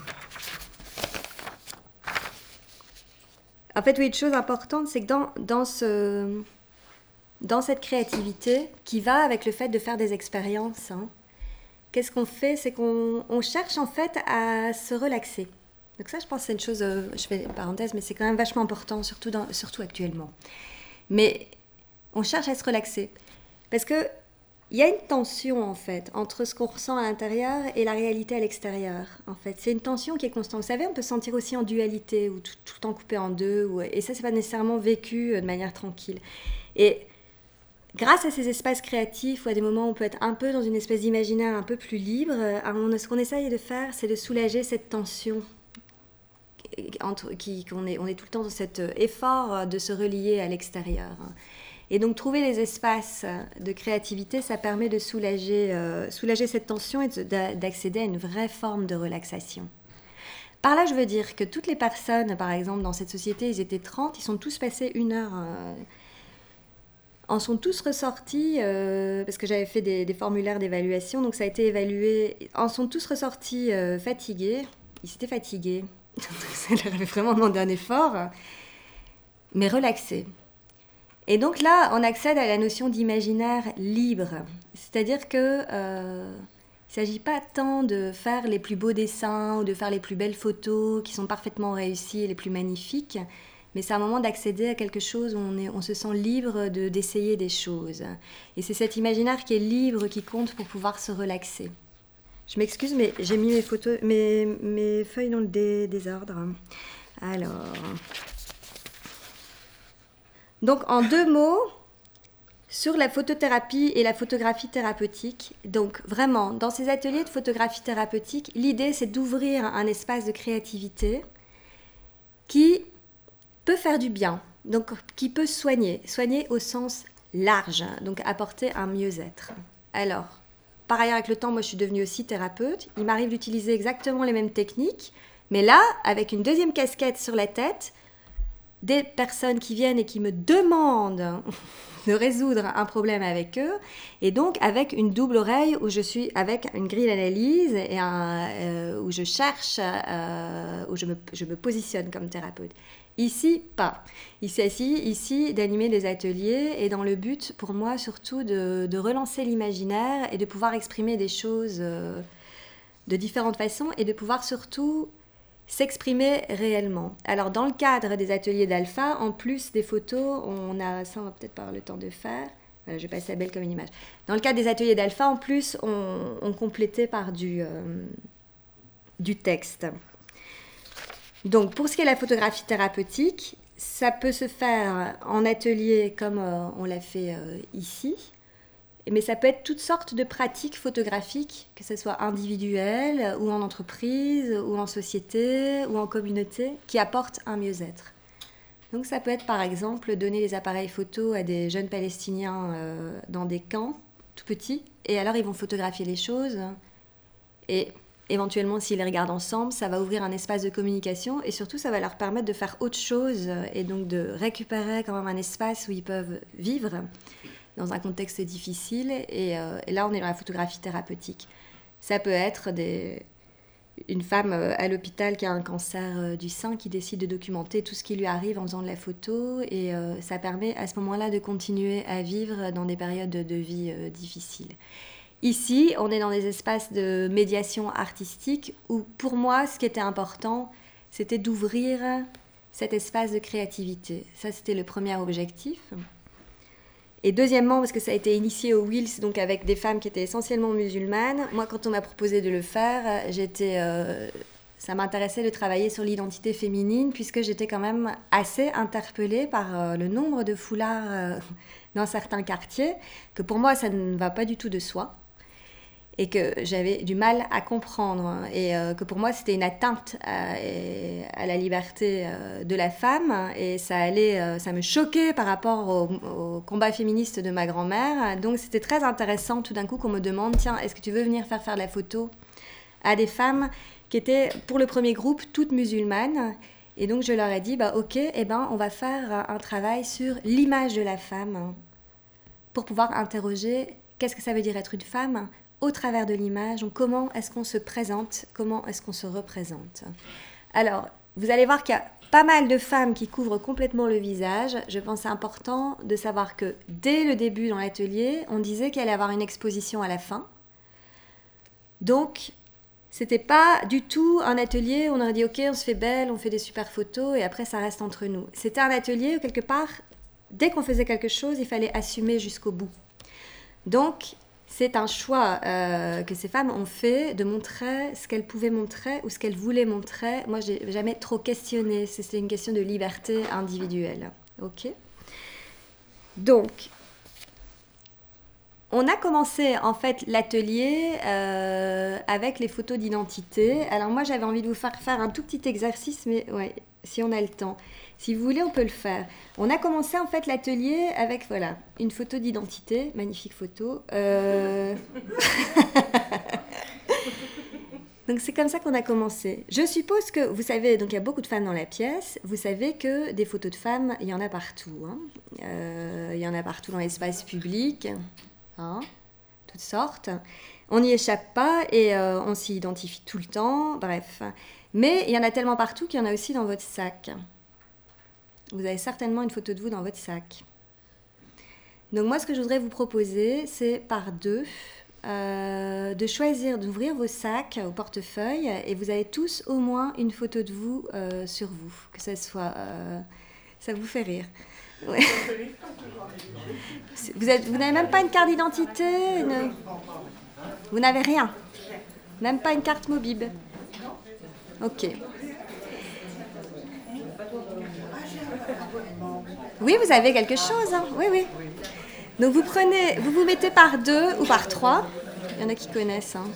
En fait, oui, une chose importante, c'est que dans, dans, ce, dans cette créativité qui va avec le fait de faire des expériences, hein, qu'est-ce qu'on fait ? C'est qu'on on cherche en fait à se relaxer. Donc ça, je pense que c'est une chose, euh, je fais une parenthèse, mais c'est quand même vachement important, surtout, dans, surtout actuellement. Mais on cherche à se relaxer. Parce qu'il y a une tension, en fait, entre ce qu'on ressent à l'intérieur et la réalité à l'extérieur. En fait, c'est une tension qui est constante. Vous savez, on peut se sentir aussi en dualité, ou tout, tout le temps coupé en deux, ou, et ça, c'est pas nécessairement vécu de manière tranquille. Et grâce à ces espaces créatifs, ou à des moments où on peut être un peu dans une espèce d'imaginaire un peu plus libre, ce qu'on essaye de faire, c'est de soulager cette tension entre, qui, qu'on est, on est tout le temps dans cet effort de se relier à l'extérieur. Et donc trouver les espaces de créativité, ça permet de soulager, euh, soulager cette tension et de, d'accéder à une vraie forme de relaxation. Par là, je veux dire que toutes les personnes, par exemple, dans cette société, ils étaient trente, ils sont tous passés une heure... Euh, en sont tous ressortis, euh, parce que j'avais fait des, des formulaires d'évaluation, donc ça a été évalué, en sont tous ressortis euh, fatigués, ils étaient fatigués, ça leur avait vraiment demandé un effort, mais relaxés. Et donc là, on accède à la notion d'imaginaire libre, c'est-à-dire que euh, il ne s'agit pas tant de faire les plus beaux dessins ou de faire les plus belles photos qui sont parfaitement réussies et les plus magnifiques, mais c'est un moment d'accéder à quelque chose où on, est, on se sent libre de, d'essayer des choses. Et c'est cet imaginaire qui est libre qui compte pour pouvoir se relaxer. Je m'excuse, mais j'ai mis mes, photos, mes, mes feuilles dans le dé, désordre. Alors... Donc, en deux mots, sur la photothérapie et la photographie thérapeutique. Donc, vraiment, dans ces ateliers de photographie thérapeutique, l'idée, c'est d'ouvrir un espace de créativité qui... peut faire du bien, donc qui peut soigner, soigner au sens large, donc apporter un mieux-être. Alors, par ailleurs, avec le temps, moi je suis devenue aussi thérapeute, il m'arrive d'utiliser exactement les mêmes techniques, mais là, avec une deuxième casquette sur la tête, des personnes qui viennent et qui me demandent de résoudre un problème avec eux, et donc avec une double oreille où je suis avec une grille d'analyse et un, euh, où je cherche, euh, où je me, je me positionne comme thérapeute. Ici, pas. Il s'agit ici d'animer des ateliers et dans le but, pour moi, surtout de, de relancer l'imaginaire et de pouvoir exprimer des choses euh, de différentes façons et de pouvoir surtout s'exprimer réellement. Alors, dans le cadre des ateliers d'Alpha, en plus des photos, on a, ça on va peut-être pas avoir le temps de faire, voilà, je vais passer à belle comme une image. Dans le cadre des ateliers d'Alpha, en plus, on, on complétait par du, euh, du texte. Donc, pour ce qui est de la photographie thérapeutique, ça peut se faire en atelier comme euh, on l'a fait euh, ici, mais ça peut être toutes sortes de pratiques photographiques, que ce soit individuelles ou en entreprise, ou en société, ou en communauté, qui apportent un mieux-être. Donc, ça peut être par exemple donner les appareils photo à des jeunes Palestiniens euh, dans des camps, tout petits, et alors ils vont photographier les choses, et... éventuellement, s'ils les regardent ensemble, ça va ouvrir un espace de communication et surtout, ça va leur permettre de faire autre chose et donc de récupérer quand même un espace où ils peuvent vivre dans un contexte difficile. Et, euh, et là, on est dans la photographie thérapeutique. Ça peut être des... une femme à l'hôpital qui a un cancer du sein qui décide de documenter tout ce qui lui arrive en faisant de la photo et euh, ça permet à ce moment-là de continuer à vivre dans des périodes de vie euh, difficiles. Ici, on est dans des espaces de médiation artistique où, pour moi, ce qui était important, c'était d'ouvrir cet espace de créativité. Ça, c'était le premier objectif. Et deuxièmement, parce que ça a été initié au Wills, donc avec des femmes qui étaient essentiellement musulmanes, moi, quand on m'a proposé de le faire, j'étais, euh, ça m'intéressait de travailler sur l'identité féminine, puisque j'étais quand même assez interpellée par euh, le nombre de foulards euh, dans certains quartiers, que pour moi, ça ne va pas du tout de soi. Et que j'avais du mal à comprendre, et euh, que pour moi c'était une atteinte à, à la liberté euh, de la femme, et ça allait, euh, ça me choquait par rapport au, au combat féministe de ma grand-mère. Donc c'était très intéressant tout d'un coup qu'on me demande, tiens, est-ce que tu veux venir faire faire de la photo à des femmes qui étaient pour le premier groupe toutes musulmanes. Et donc je leur ai dit, bah ok, eh ben on va faire un travail sur l'image de la femme pour pouvoir interroger qu'est-ce que ça veut dire être une femme au travers de l'image, donc comment est-ce qu'on se présente, comment est-ce qu'on se représente. Alors, vous allez voir qu'il y a pas mal de femmes qui couvrent complètement le visage. Je pense que c'est important de savoir que dès le début dans l'atelier, on disait qu'il allait y avoir une exposition à la fin. Donc, c'était pas du tout un atelier où on aurait dit « Ok, on se fait belle, on fait des super photos et après ça reste entre nous ». C'était un atelier où quelque part, dès qu'on faisait quelque chose, il fallait assumer jusqu'au bout. Donc, c'est un choix euh, que ces femmes ont fait de montrer ce qu'elles pouvaient montrer ou ce qu'elles voulaient montrer. Moi, je n'ai jamais trop questionné. C'était une question de liberté individuelle. Ok ? Donc, on a commencé en fait l'atelier euh, avec les photos d'identité. Alors moi j'avais envie de vous faire faire un tout petit exercice, mais ouais, si on a le temps. Si vous voulez, on peut le faire. On a commencé en fait l'atelier avec voilà, une photo d'identité, magnifique photo. Euh... Donc c'est comme ça qu'on a commencé. Je suppose que, vous savez, donc il y a beaucoup de femmes dans la pièce, vous savez que des photos de femmes, il y en a partout. Hein. Euh, il y en a partout dans l'espace public. Hein, toutes sortes. On n'y échappe pas et euh, on s'y identifie tout le temps, bref. Mais il y en a tellement partout qu'il y en a aussi dans votre sac. Vous avez certainement une photo de vous dans votre sac. Donc moi, ce que je voudrais vous proposer, c'est par deux, euh, de choisir, d'ouvrir vos sacs au portefeuille et vous avez tous au moins une photo de vous euh, sur vous, que ça soit... Euh, ça vous fait rire. Ouais. Vous, êtes, vous n'avez même pas une carte d'identité une... Vous n'avez rien. Même pas une carte mobile. Ok. Oui, vous avez quelque chose. Hein. Oui, oui. Donc vous prenez, vous vous mettez par deux ou par trois. Il y en a qui connaissent. Hein.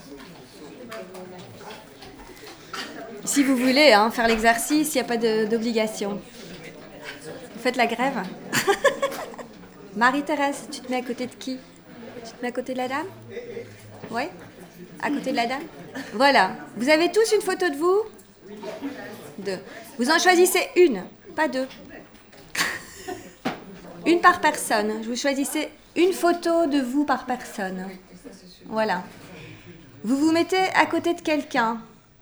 Si vous voulez hein, faire l'exercice, il n'y a pas de, d'obligation. Vous faites la grève. Marie-Thérèse, tu te mets à côté de qui? Tu te mets à côté de la dame? Oui? À côté de la dame? Voilà. Vous avez tous une photo de vous? Deux. Vous en choisissez une, pas deux. Une par personne. Vous choisissez une photo de vous par personne. Voilà. Vous vous mettez à côté de quelqu'un.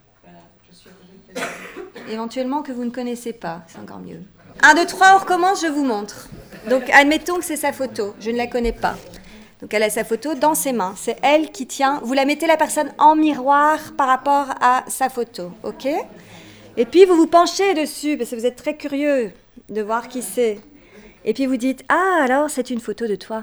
Éventuellement que vous ne connaissez pas. C'est encore mieux. Un, deux, trois, on recommence, je vous montre. Donc, admettons que c'est sa photo. Je ne la connais pas. Donc, elle a sa photo dans ses mains. C'est elle qui tient. Vous la mettez la personne en miroir par rapport à sa photo. OK? Et puis, vous vous penchez dessus, parce que vous êtes très curieux de voir qui c'est. Et puis, vous dites, ah, alors, c'est une photo de toi.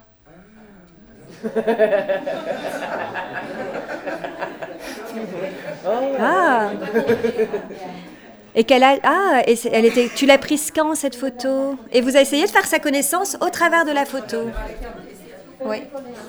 Ah. Et qu'elle a, ah, et elle était, tu l'as prise quand cette photo? Et vous avez essayé de faire sa connaissance au travers de la photo. Oui.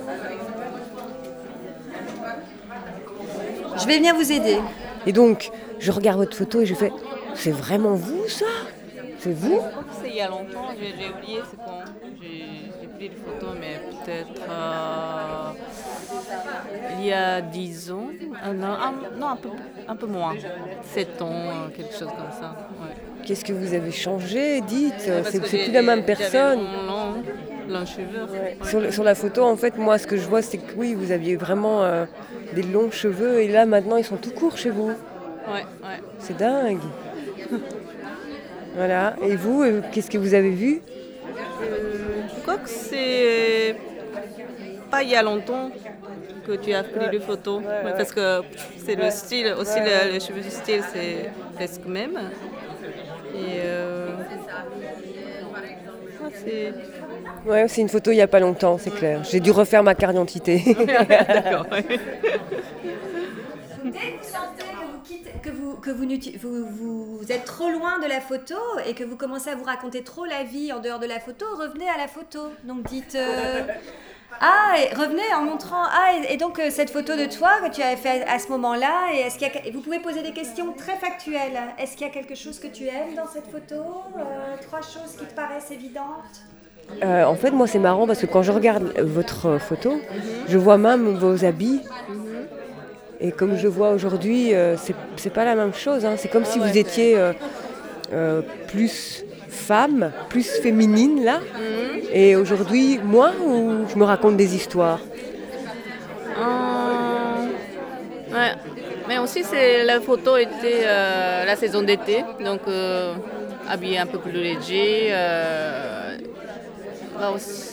Je vais venir vous aider. Et donc, je regarde votre photo et je fais, c'est vraiment vous ça? C'est vous? C'est il y a longtemps, j'ai, j'ai oublié, c'est quand j'ai, j'ai pris des photos, mais peut-être euh, il y a dix ans, euh, non, un, non un, peu, un peu moins, sept ans, euh, quelque chose comme ça. Ouais. Qu'est-ce que vous avez changé? Dites, Ouais, c'est, c'est plus la même personne. Long, long cheveux. Ouais. Ouais. Sur, sur la photo, en fait, moi, ce que je vois, c'est que oui, vous aviez vraiment euh, des longs cheveux et là, maintenant, ils sont tout courts chez vous. Ouais, ouais. C'est dingue. Voilà. Et vous, euh, qu'est-ce que vous avez vu? Euh, je crois que c'est pas il y a longtemps que tu as pris les photos, ouais, ouais. parce que c'est le style, aussi le, les cheveux du style, c'est presque même. Et euh, ah, c'est... Ouais, c'est une photo il n'y a pas longtemps, c'est clair. J'ai dû refaire ma carte d'identité. D'accord. Ouais. Dès que vous sentez que vous, quittez, que, vous, que vous, vous, vous êtes trop loin de la photo et que vous commencez à vous raconter trop la vie en dehors de la photo, revenez à la photo. Donc dites euh, ah, et revenez en montrant ah, et, et donc euh, cette photo de toi que tu avais fait à, à ce moment-là, et est-ce qu'il y a, vous pouvez poser des questions très factuelles. Est-ce qu'il y a quelque chose que tu aimes dans cette photo? euh, Trois choses qui te paraissent évidentes? Euh, en fait, moi, c'est marrant parce que quand je regarde votre photo, mm-hmm. je vois même vos habits. Mm-hmm. Et comme je vois aujourd'hui, euh, c'est, c'est pas la même chose. Hein. C'est comme ah si ouais, vous étiez euh, euh, plus femme, plus féminine, là. Mm-hmm. Et aujourd'hui, moi, ou je me raconte des histoires? euh, Ouais. Mais aussi, c'est, la photo était euh, la saison d'été. Donc, euh, habillée un peu plus léger. Euh, là aussi...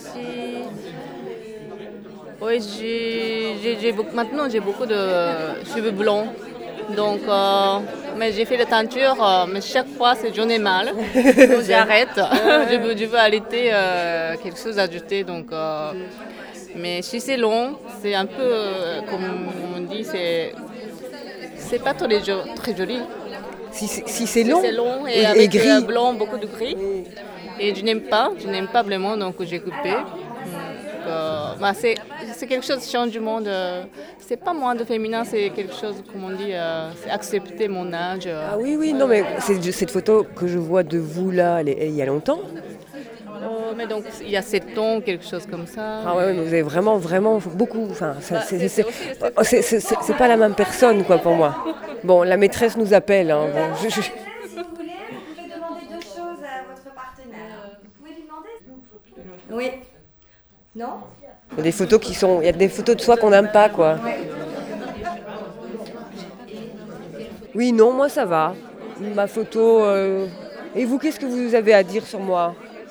Oui, j'ai, j'ai, j'ai beaucoup, maintenant j'ai beaucoup de cheveux blonds, donc euh, mais j'ai fait la teinture, euh, mais chaque fois c'est j'en ai mal, donc j'arrête, je, veux, je veux allaiter euh, quelque chose à ajouter, donc euh, mais si c'est long, c'est un peu euh, comme on dit, c'est c'est pas très, très joli. Si c'est, si c'est long, si c'est long et, et avec et gris. Euh, blanc, beaucoup de gris, et je n'aime pas, je n'aime pas vraiment, donc j'ai coupé. Donc, euh, bah, c'est, c'est quelque chose de changement de... C'est pas moins de féminin, c'est quelque chose, comme on dit, euh, c'est accepter mon âge. euh. Ah oui, oui, non, mais c'est, cette photo que je vois de vous là, elle est, elle, il y a longtemps. Oh, mais donc, il y a sept ans, quelque chose comme ça. Ah ouais, mais vous avez vraiment, vraiment beaucoup. Enfin, ça, c'est, c'est, c'est, c'est, c'est, c'est, c'est pas la même personne, quoi, pour moi. Bon, la maîtresse nous appelle. Hein, bon, je, je... Si vous voulez, vous pouvez demander deux choses à votre partenaire. Vous pouvez lui demander ? Oui. Non ? Il y a des photos qui sont, il y a des photos de soi qu'on n'aime pas, quoi. Oui, non, moi ça va. Ma photo. Euh... Et vous, qu'est-ce que vous avez à dire sur moi ?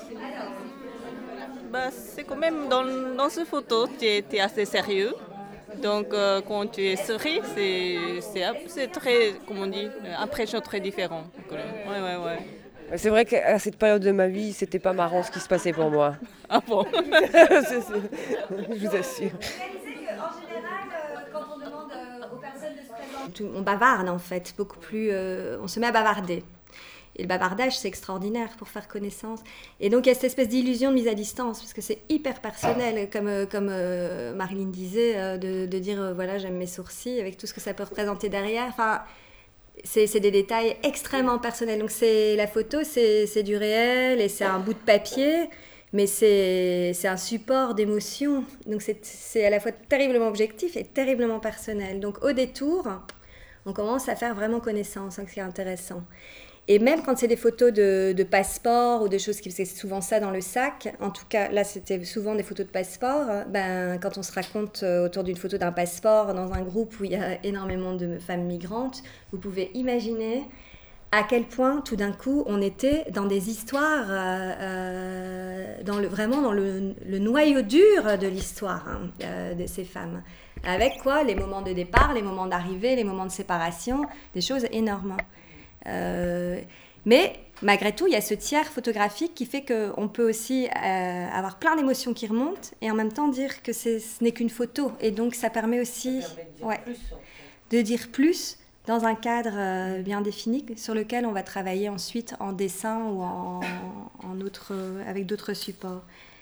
Bah, c'est quand même dans, dans cette photo, tu es, tu es assez sérieux. Donc euh, quand tu es souris, c'est, c'est, c'est très, comment on dit, impression très différent. Ouais, ouais, ouais. C'est vrai qu'à cette période de ma vie, c'était pas marrant ce qui se passait pour moi. Ah bon? c'est, c'est... Je vous assure. Réalisez qu'en général, euh, quand on demande euh, aux personnes de se présenter, on bavarde en fait, beaucoup plus, euh, on se met à bavarder. Et le bavardage, c'est extraordinaire pour faire connaissance. Et donc, il y a cette espèce d'illusion de mise à distance, parce que c'est hyper personnel, comme, euh, comme euh, Marilyn disait, euh, de, de dire, euh, voilà, j'aime mes sourcils, avec tout ce que ça peut représenter derrière. Enfin, c'est, c'est des détails extrêmement personnels. Donc, c'est, la photo, c'est, c'est du réel, et c'est un bout de papier, mais c'est, c'est un support d'émotion. Donc, c'est, c'est à la fois terriblement objectif et terriblement personnel. Donc, au détour, on commence à faire vraiment connaissance, hein, ce qui est intéressant. Et même quand c'est des photos de, de passeport ou des choses qui c'est souvent ça dans le sac, en tout cas là c'était souvent des photos de passeport, ben, quand on se raconte autour d'une photo d'un passeport dans un groupe où il y a énormément de femmes migrantes, vous pouvez imaginer à quel point tout d'un coup on était dans des histoires, euh, euh, dans le, vraiment dans le, le noyau dur de l'histoire hein, euh, de ces femmes. Avec quoi les moments de départ, les moments d'arrivée, les moments de séparation, des choses énormes. Euh, mais malgré tout, il y a ce tiers photographique qui fait qu'on peut aussi euh, avoir plein d'émotions qui remontent et en même temps dire que c'est, ce n'est qu'une photo. Et donc, ça permet aussi ça permet de, dire ouais, plus, de dire plus dans un cadre euh, bien défini sur lequel on va travailler ensuite en dessin ou en, en autre, euh, avec d'autres supports.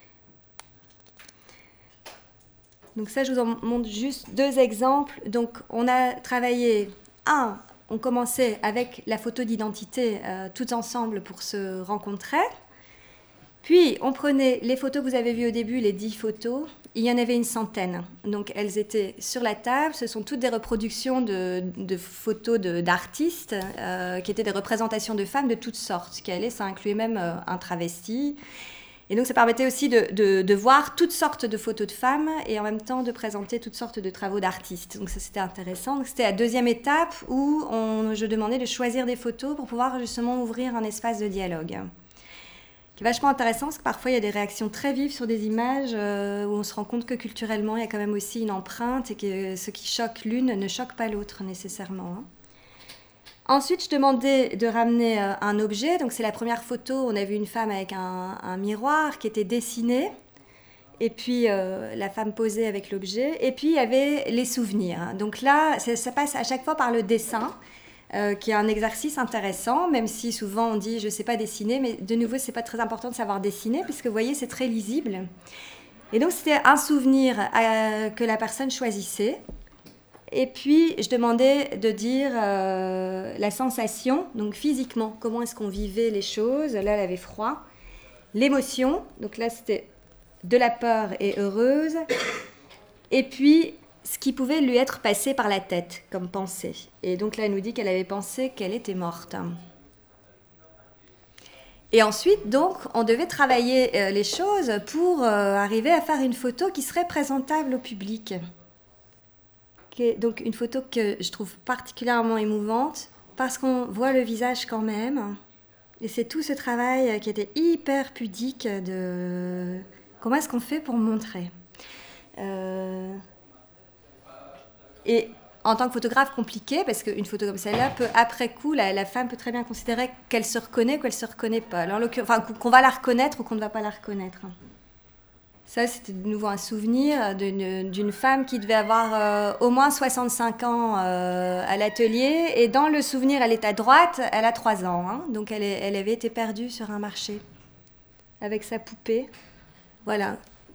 Donc ça, je vous en montre juste deux exemples. Donc, on a travaillé un. On commençait avec la photo d'identité euh, toutes ensemble pour se rencontrer. Puis, on prenait les photos que vous avez vues au début, les dix photos. Il y en avait une centaine. Donc, elles étaient sur la table. Ce sont toutes des reproductions de, de photos de, d'artistes euh, qui étaient des représentations de femmes de toutes sortes. Qui allaient, ça incluait même euh, un travesti. Et donc, ça permettait aussi de, de, de voir toutes sortes de photos de femmes et en même temps de présenter toutes sortes de travaux d'artistes. Donc, ça, c'était intéressant. Donc, c'était la deuxième étape où on, je demandais de choisir des photos pour pouvoir justement ouvrir un espace de dialogue. Qui est vachement intéressant parce que parfois, il y a des réactions très vives sur des images euh, où on se rend compte que culturellement, il y a quand même aussi une empreinte et que ce qui choque l'une ne choque pas l'autre nécessairement. Hein. Ensuite, je demandais de ramener euh, un objet. Donc, c'est la première photo. On a vu une femme avec un, un miroir qui était dessiné. Et puis, euh, la femme posée avec l'objet. Et puis, il y avait les souvenirs. Donc là, ça, ça passe à chaque fois par le dessin, euh, qui est un exercice intéressant, même si souvent on dit « je ne sais pas dessiner ». Mais de nouveau, ce n'est pas très important de savoir dessiner, puisque vous voyez, c'est très lisible. Et donc, c'était un souvenir euh, que la personne choisissait. Et puis, je demandais de dire euh, la sensation, donc physiquement, comment est-ce qu'on vivait les choses. Là, elle avait froid. L'émotion, donc là, c'était de la peur et heureuse. Et puis, ce qui pouvait lui être passé par la tête comme pensée. Et donc là, elle nous dit qu'elle avait pensé qu'elle était morte. Et ensuite, donc, on devait travailler euh, les choses pour euh, arriver à faire une photo qui serait présentable au public. Donc une photo que je trouve particulièrement émouvante parce qu'on voit le visage quand même. Et c'est tout ce travail qui était hyper pudique de comment est-ce qu'on fait pour montrer. Euh... Et en tant que photographe compliqué, parce qu'une photo comme celle-là peut, après coup, la, la femme peut très bien considérer qu'elle se reconnaît ou qu'elle ne se reconnaît pas. Alors, enfin, qu'on va la reconnaître ou qu'on ne va pas la reconnaître. Ça, c'était de nouveau un souvenir d'une, d'une femme qui devait avoir euh, au moins soixante-cinq ans euh, à l'atelier. Et dans le souvenir, elle est à droite, elle a trois ans. Hein, donc, elle, est, elle avait été perdue sur un marché avec sa poupée. Voilà.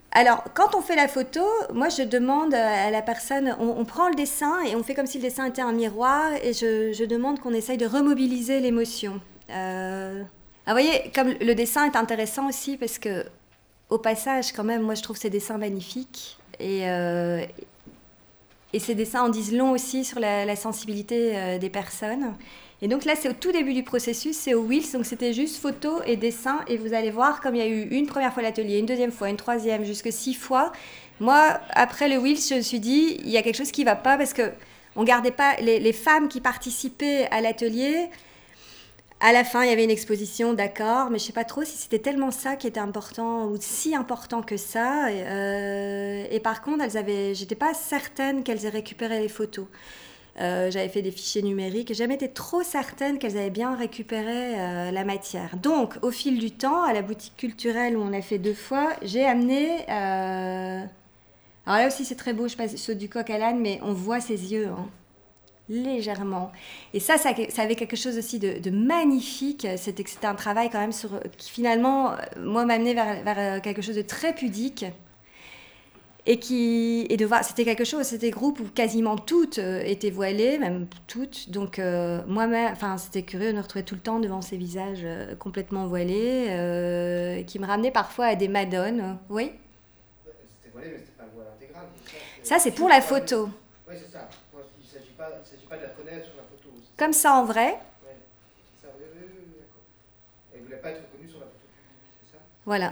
Alors, quand on fait la photo, moi je demande à la personne, on, on prend le dessin et on fait comme si le dessin était un miroir et je, je demande qu'on essaye de remobiliser l'émotion. Euh... Ah, vous voyez, comme le dessin est intéressant aussi parce que, au passage, quand même, moi je trouve ces dessins magnifiques et, euh, et ces dessins en disent long aussi sur la, la sensibilité euh, des personnes. Et donc là, c'est au tout début du processus, c'est au Wills, donc c'était juste photo et dessin, et vous allez voir comme il y a eu une première fois l'atelier, une deuxième fois, une troisième, jusque six fois. Moi, après le Wills, je me suis dit, il y a quelque chose qui ne va pas, parce que on gardait pas les, les femmes qui participaient à l'atelier. À la fin, il y avait une exposition, d'accord, mais je ne sais pas trop si c'était tellement ça qui était important, ou si important que ça. Et, euh, et par contre, elles avaient, j'étais pas certaine qu'elles aient récupéré les photos. Euh, j'avais fait des fichiers numériques et j'ai jamais été trop certaine qu'elles avaient bien récupéré euh, la matière. Donc, au fil du temps, à la boutique culturelle où on a fait deux fois, j'ai amené... Euh... Alors là aussi, c'est très beau, je passe saute du coq à l'âne, mais on voit ses yeux, hein, légèrement. Et ça, ça, ça avait quelque chose aussi de, de magnifique. C'était, c'était un travail quand même sur, qui finalement, moi, m'a amené vers, vers quelque chose de très pudique. Et, qui, et de voir, c'était quelque chose, c'était des groupes où quasiment toutes euh, étaient voilées, même toutes. Donc, euh, moi-même, enfin, c'était curieux de me retrouver tout le temps devant ces visages euh, complètement voilés, euh, qui me ramenaient parfois à des madones. Oui ? C'était voilé, mais c'était pas le voile intégral. Ça, ça, c'est pour la photo. Oui, c'est ça. Il ne s'agit pas, s'agit pas de la connaître sur la photo. Comme ça, en vrai. Oui, c'est ça, oui, oui, oui, d'accord. Et vous ne voulez pas être reconnue sur la photo publique, c'est ça ? Voilà.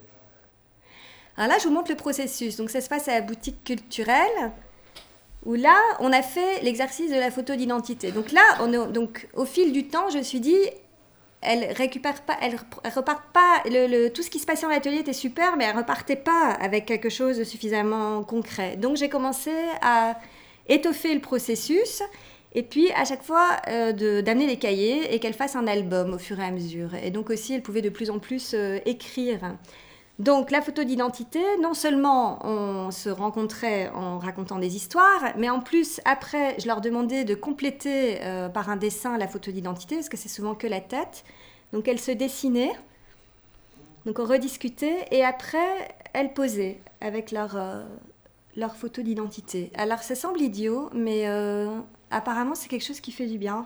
Alors là, je vous montre le processus. Donc, ça se passe à la boutique culturelle, où là, on a fait l'exercice de la photo d'identité. Donc là, on est, donc, au fil du temps, je me suis dit, elle récupère pas, elle, elle repart pas, le, le, tout ce qui se passait en atelier était super, mais elle repartait pas avec quelque chose de suffisamment concret. Donc, j'ai commencé à étoffer le processus, et puis à chaque fois euh, de, d'amener des cahiers et qu'elle fasse un album au fur et à mesure. Et donc aussi, elle pouvait de plus en plus euh, écrire. Donc, la photo d'identité, non seulement on se rencontrait en racontant des histoires, mais en plus, après, je leur demandais de compléter euh, par un dessin la photo d'identité, parce que c'est souvent que la tête. Donc, elles se dessinaient, donc on rediscutait, et après, elles posaient avec leur, euh, leur photo d'identité. Alors, ça semble idiot, mais euh, apparemment, c'est quelque chose qui fait du bien.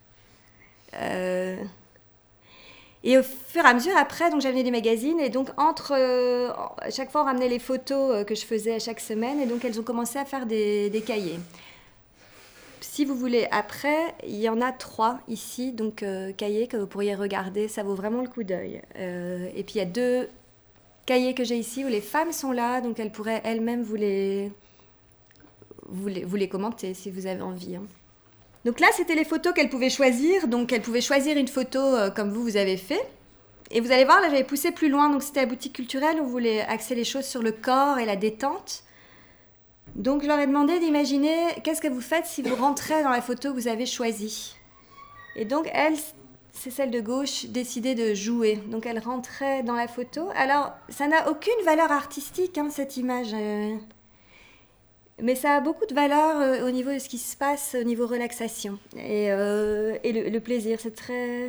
Euh... Et au fur et à mesure, après, donc j'amenais des magazines. Et donc, entre... Euh, à chaque fois, on ramenait les photos que je faisais à chaque semaine. Et donc, elles ont commencé à faire des, des cahiers. Si vous voulez, après, il y en a trois ici. Donc, euh, cahiers que vous pourriez regarder. Ça vaut vraiment le coup d'œil. Euh, et puis, il y a deux cahiers que j'ai ici où les femmes sont là. Donc, elles pourraient elles-mêmes vous les, vous les, vous les commenter si vous avez envie, hein. Donc là, c'était les photos qu'elle pouvait choisir. Donc, elle pouvait choisir une photo euh, comme vous, vous avez fait. Et vous allez voir, là, j'avais poussé plus loin. Donc, c'était la boutique culturelle où on voulait axer les choses sur le corps et la détente. Donc, je leur ai demandé d'imaginer qu'est-ce que vous faites si vous rentrez dans la photo que vous avez choisie. Et donc, elle, c'est celle de gauche, décidait de jouer. Donc, elle rentrait dans la photo. Alors, ça n'a aucune valeur artistique, hein, cette image. Euh... Mais ça a beaucoup de valeur euh, au niveau de ce qui se passe au niveau relaxation et, euh, et le, le plaisir. C'est très...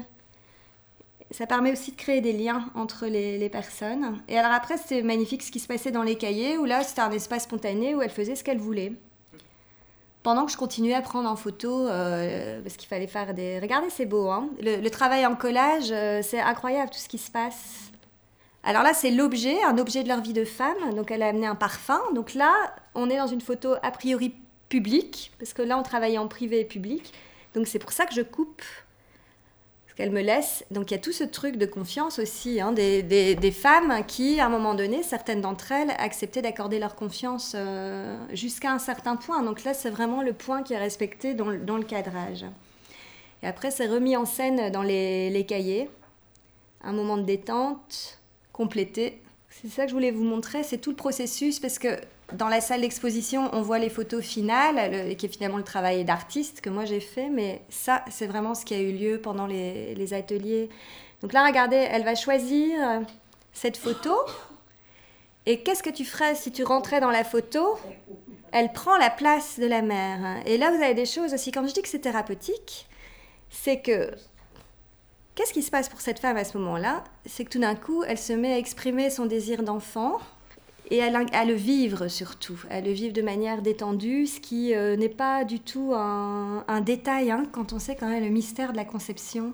Ça permet aussi de créer des liens entre les, les personnes. Et alors après, c'était magnifique ce qui se passait dans les cahiers, où là, c'était un espace spontané où elle faisait ce qu'elle voulait. Pendant que je continuais à prendre en photo, euh, parce qu'il fallait faire des... Regardez, c'est beau, hein, le, le travail en collage, euh, c'est incroyable tout ce qui se passe. Alors là, c'est l'objet, un objet de leur vie de femme. Donc, elle a amené un parfum. Donc là, on est dans une photo a priori publique, parce que là, on travaillait en privé et public. Donc, c'est pour ça que je coupe, parce qu'elle me laisse. Donc, il y a tout ce truc de confiance aussi, hein, des, des, des femmes qui, à un moment donné, certaines d'entre elles, acceptaient d'accorder leur confiance euh, jusqu'à un certain point. Donc là, c'est vraiment le point qui est respecté dans, dans le cadrage. Et après, c'est remis en scène dans les, les cahiers. Un moment de détente... complété. C'est ça que je voulais vous montrer, c'est tout le processus, parce que dans la salle d'exposition, on voit les photos finales, le, qui est finalement le travail d'artiste que moi j'ai fait, mais ça, c'est vraiment ce qui a eu lieu pendant les, les ateliers. Donc là, regardez, elle va choisir cette photo, et qu'est-ce que tu ferais si tu rentrais dans la photo ? Elle prend la place de la mère. Et là, vous avez des choses aussi, quand je dis que c'est thérapeutique, c'est que qu'est-ce qui se passe pour cette femme à ce moment-là ? C'est que tout d'un coup, elle se met à exprimer son désir d'enfant et à, à le vivre surtout, à le vivre de manière détendue, ce qui euh, n'est pas du tout un, un détail, hein, quand on sait quand même le mystère de la conception.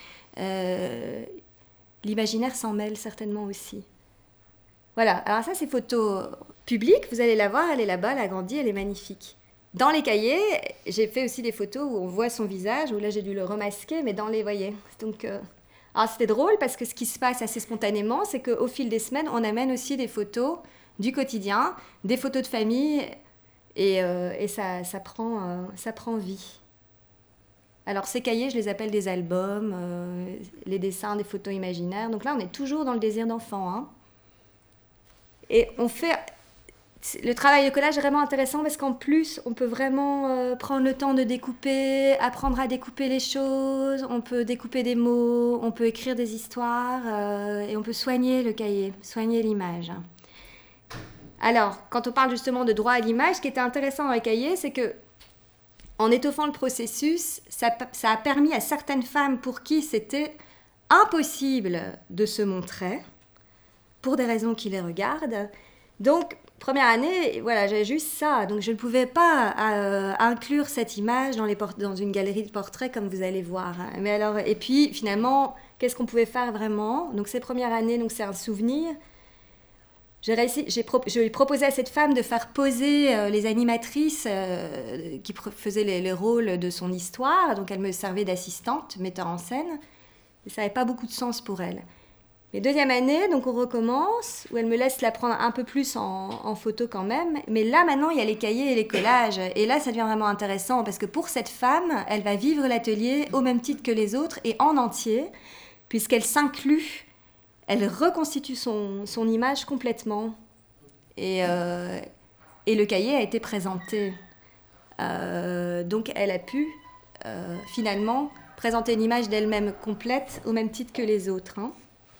Euh, l'imaginaire s'en mêle certainement aussi. Voilà, alors ça c'est photo publique, vous allez la voir, elle est là-bas, elle a grandi, elle est magnifique. Dans les cahiers, j'ai fait aussi des photos où on voit son visage, où là j'ai dû le remasquer, mais dans les, voyez, donc... Euh, alors c'était drôle parce que ce qui se passe assez spontanément, c'est qu'au fil des semaines, on amène aussi des photos du quotidien, des photos de famille, et, euh, et ça, ça, prend, euh, ça prend vie. Alors ces cahiers, je les appelle des albums, euh, les dessins, des photos imaginaires. Donc là, on est toujours dans le désir d'enfant, hein. Et on fait... Le travail de collage est vraiment intéressant parce qu'en plus, on peut vraiment euh, prendre le temps de découper, apprendre à découper les choses, on peut découper des mots, on peut écrire des histoires euh, et on peut soigner le cahier, soigner l'image. Alors, quand on parle justement de droit à l'image, ce qui était intéressant dans le cahier, c'est que en étoffant le processus, ça, ça a permis à certaines femmes pour qui c'était impossible de se montrer, pour des raisons qui les regardent. Donc, première année, voilà, j'avais juste ça, donc je ne pouvais pas euh, inclure cette image dans, les por- dans une galerie de portraits comme vous allez voir. Mais alors, et puis finalement, qu'est-ce qu'on pouvait faire vraiment? Donc ces premières années, donc c'est un souvenir. J'ai réussi, j'ai pro- je lui ai proposé à cette femme de faire poser euh, les animatrices euh, qui pr- faisaient les, les rôles de son histoire, donc elle me servait d'assistante, metteur en scène, et ça n'avait pas beaucoup de sens pour elle. Mais deuxième année, donc on recommence, où elle me laisse la prendre un peu plus en, en photo quand même. Mais là, maintenant, il y a les cahiers et les collages. Et là, ça devient vraiment intéressant, parce que pour cette femme, elle va vivre l'atelier au même titre que les autres, et en entier, puisqu'elle s'inclut, elle reconstitue son, son image complètement. Et, euh, et le cahier a été présenté. Euh, donc elle a pu, euh, finalement, présenter une image d'elle-même complète, au même titre que les autres, hein.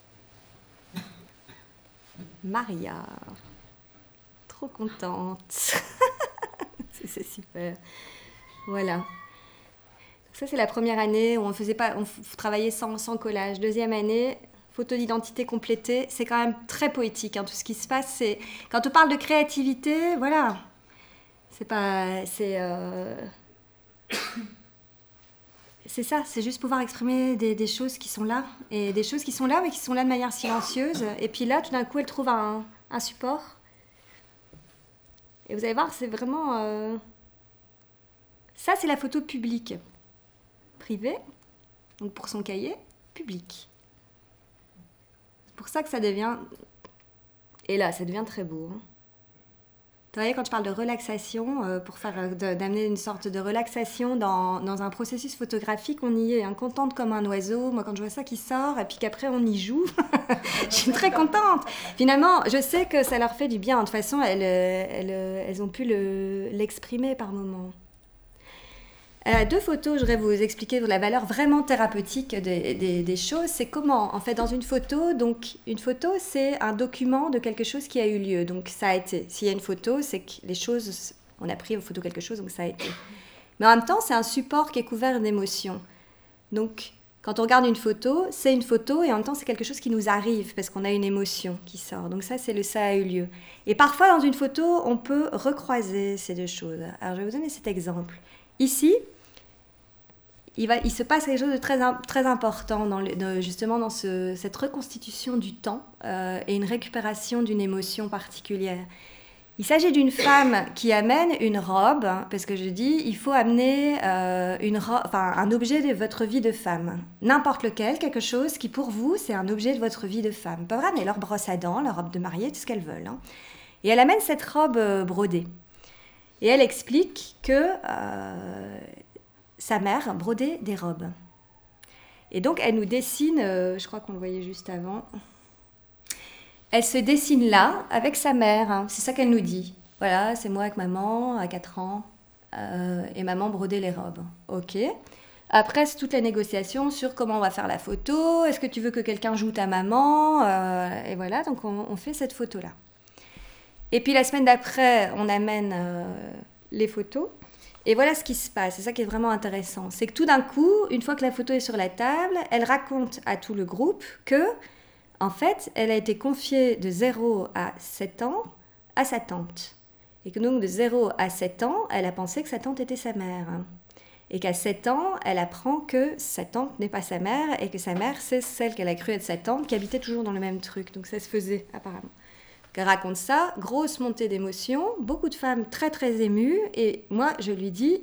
Maria, trop contente, c'est, c'est super. Voilà. Ça c'est la première année où on faisait pas, on f- travaillait sans, sans collage. Deuxième année, photo d'identité complétée. C'est quand même très poétique, hein, tout ce qui se passe. C'est quand on parle de créativité, voilà. C'est pas, c'est, euh... c'est ça. C'est juste pouvoir exprimer des, des choses qui sont là et des choses qui sont là, mais qui sont là de manière silencieuse. Et puis là, tout d'un coup, elle trouve un, un support. Et vous allez voir, c'est vraiment... Euh... Ça, c'est la photo publique. Privée, donc pour son cahier, public. C'est pour ça que ça devient... Et là, ça devient très beau. Hein. Vous voyez, quand je parle de relaxation, euh, pour faire, de, d'amener une sorte de relaxation dans, dans un processus photographique, on y est, hein, contente comme un oiseau. Moi, quand je vois ça qui sort, et puis qu'après on y joue, je suis très contente. Finalement, je sais que ça leur fait du bien. De toute façon, elles, elles, elles ont pu le, l'exprimer par moments. Euh, deux photos, je voudrais vous expliquer la valeur vraiment thérapeutique des, des, des choses. C'est comment, en fait, dans une photo, donc une photo, c'est un document de quelque chose qui a eu lieu. Donc ça a été. S'il y a une photo, c'est que les choses, on a pris en photo quelque chose, donc ça a été. Mais en même temps, c'est un support qui est couvert d'émotions. Donc, quand on regarde une photo, c'est une photo et en même temps, c'est quelque chose qui nous arrive parce qu'on a une émotion qui sort. Donc ça, c'est le ça a eu lieu. Et parfois, dans une photo, on peut recroiser ces deux choses. Alors, je vais vous donner cet exemple. Ici, Il, va, il se passe quelque chose de très, très important dans le, de, justement dans ce, cette reconstitution du temps euh, et une récupération d'une émotion particulière. Il s'agit d'une femme qui amène une robe, parce que je dis, il faut amener euh, une ro- enfin, un objet de votre vie de femme. N'importe lequel, quelque chose qui pour vous, c'est un objet de votre vie de femme. Ils peuvent ramener leur brosse à dents, leur robe de mariée, tout ce qu'elles veulent. Hein. Et elle amène cette robe euh, brodée. Et elle explique que... Euh, sa mère brodait des robes. Et donc, elle nous dessine, euh, je crois qu'on le voyait juste avant, elle se dessine là, avec sa mère, hein, c'est ça qu'elle nous dit. Voilà, c'est moi avec maman, à quatre ans, euh, et maman brodait les robes. Ok. Après, c'est toute la négociation sur comment on va faire la photo, est-ce que tu veux que quelqu'un joue ta maman, euh, et voilà, donc on, on fait cette photo-là. Et puis, la semaine d'après, on amène euh, les photos. Et voilà ce qui se passe, c'est ça qui est vraiment intéressant. C'est que tout d'un coup, une fois que la photo est sur la table, elle raconte à tout le groupe que, en fait, elle a été confiée de zéro à sept ans à sa tante. Et que donc de zéro à sept ans, elle a pensé que sa tante était sa mère. Et qu'à sept ans, elle apprend que sa tante n'est pas sa mère et que sa mère, c'est celle qu'elle a cru être sa tante qui habitait toujours dans le même truc. Donc ça se faisait apparemment. Elle raconte ça, grosse montée d'émotions, beaucoup de femmes très très émues. Et moi, je lui dis,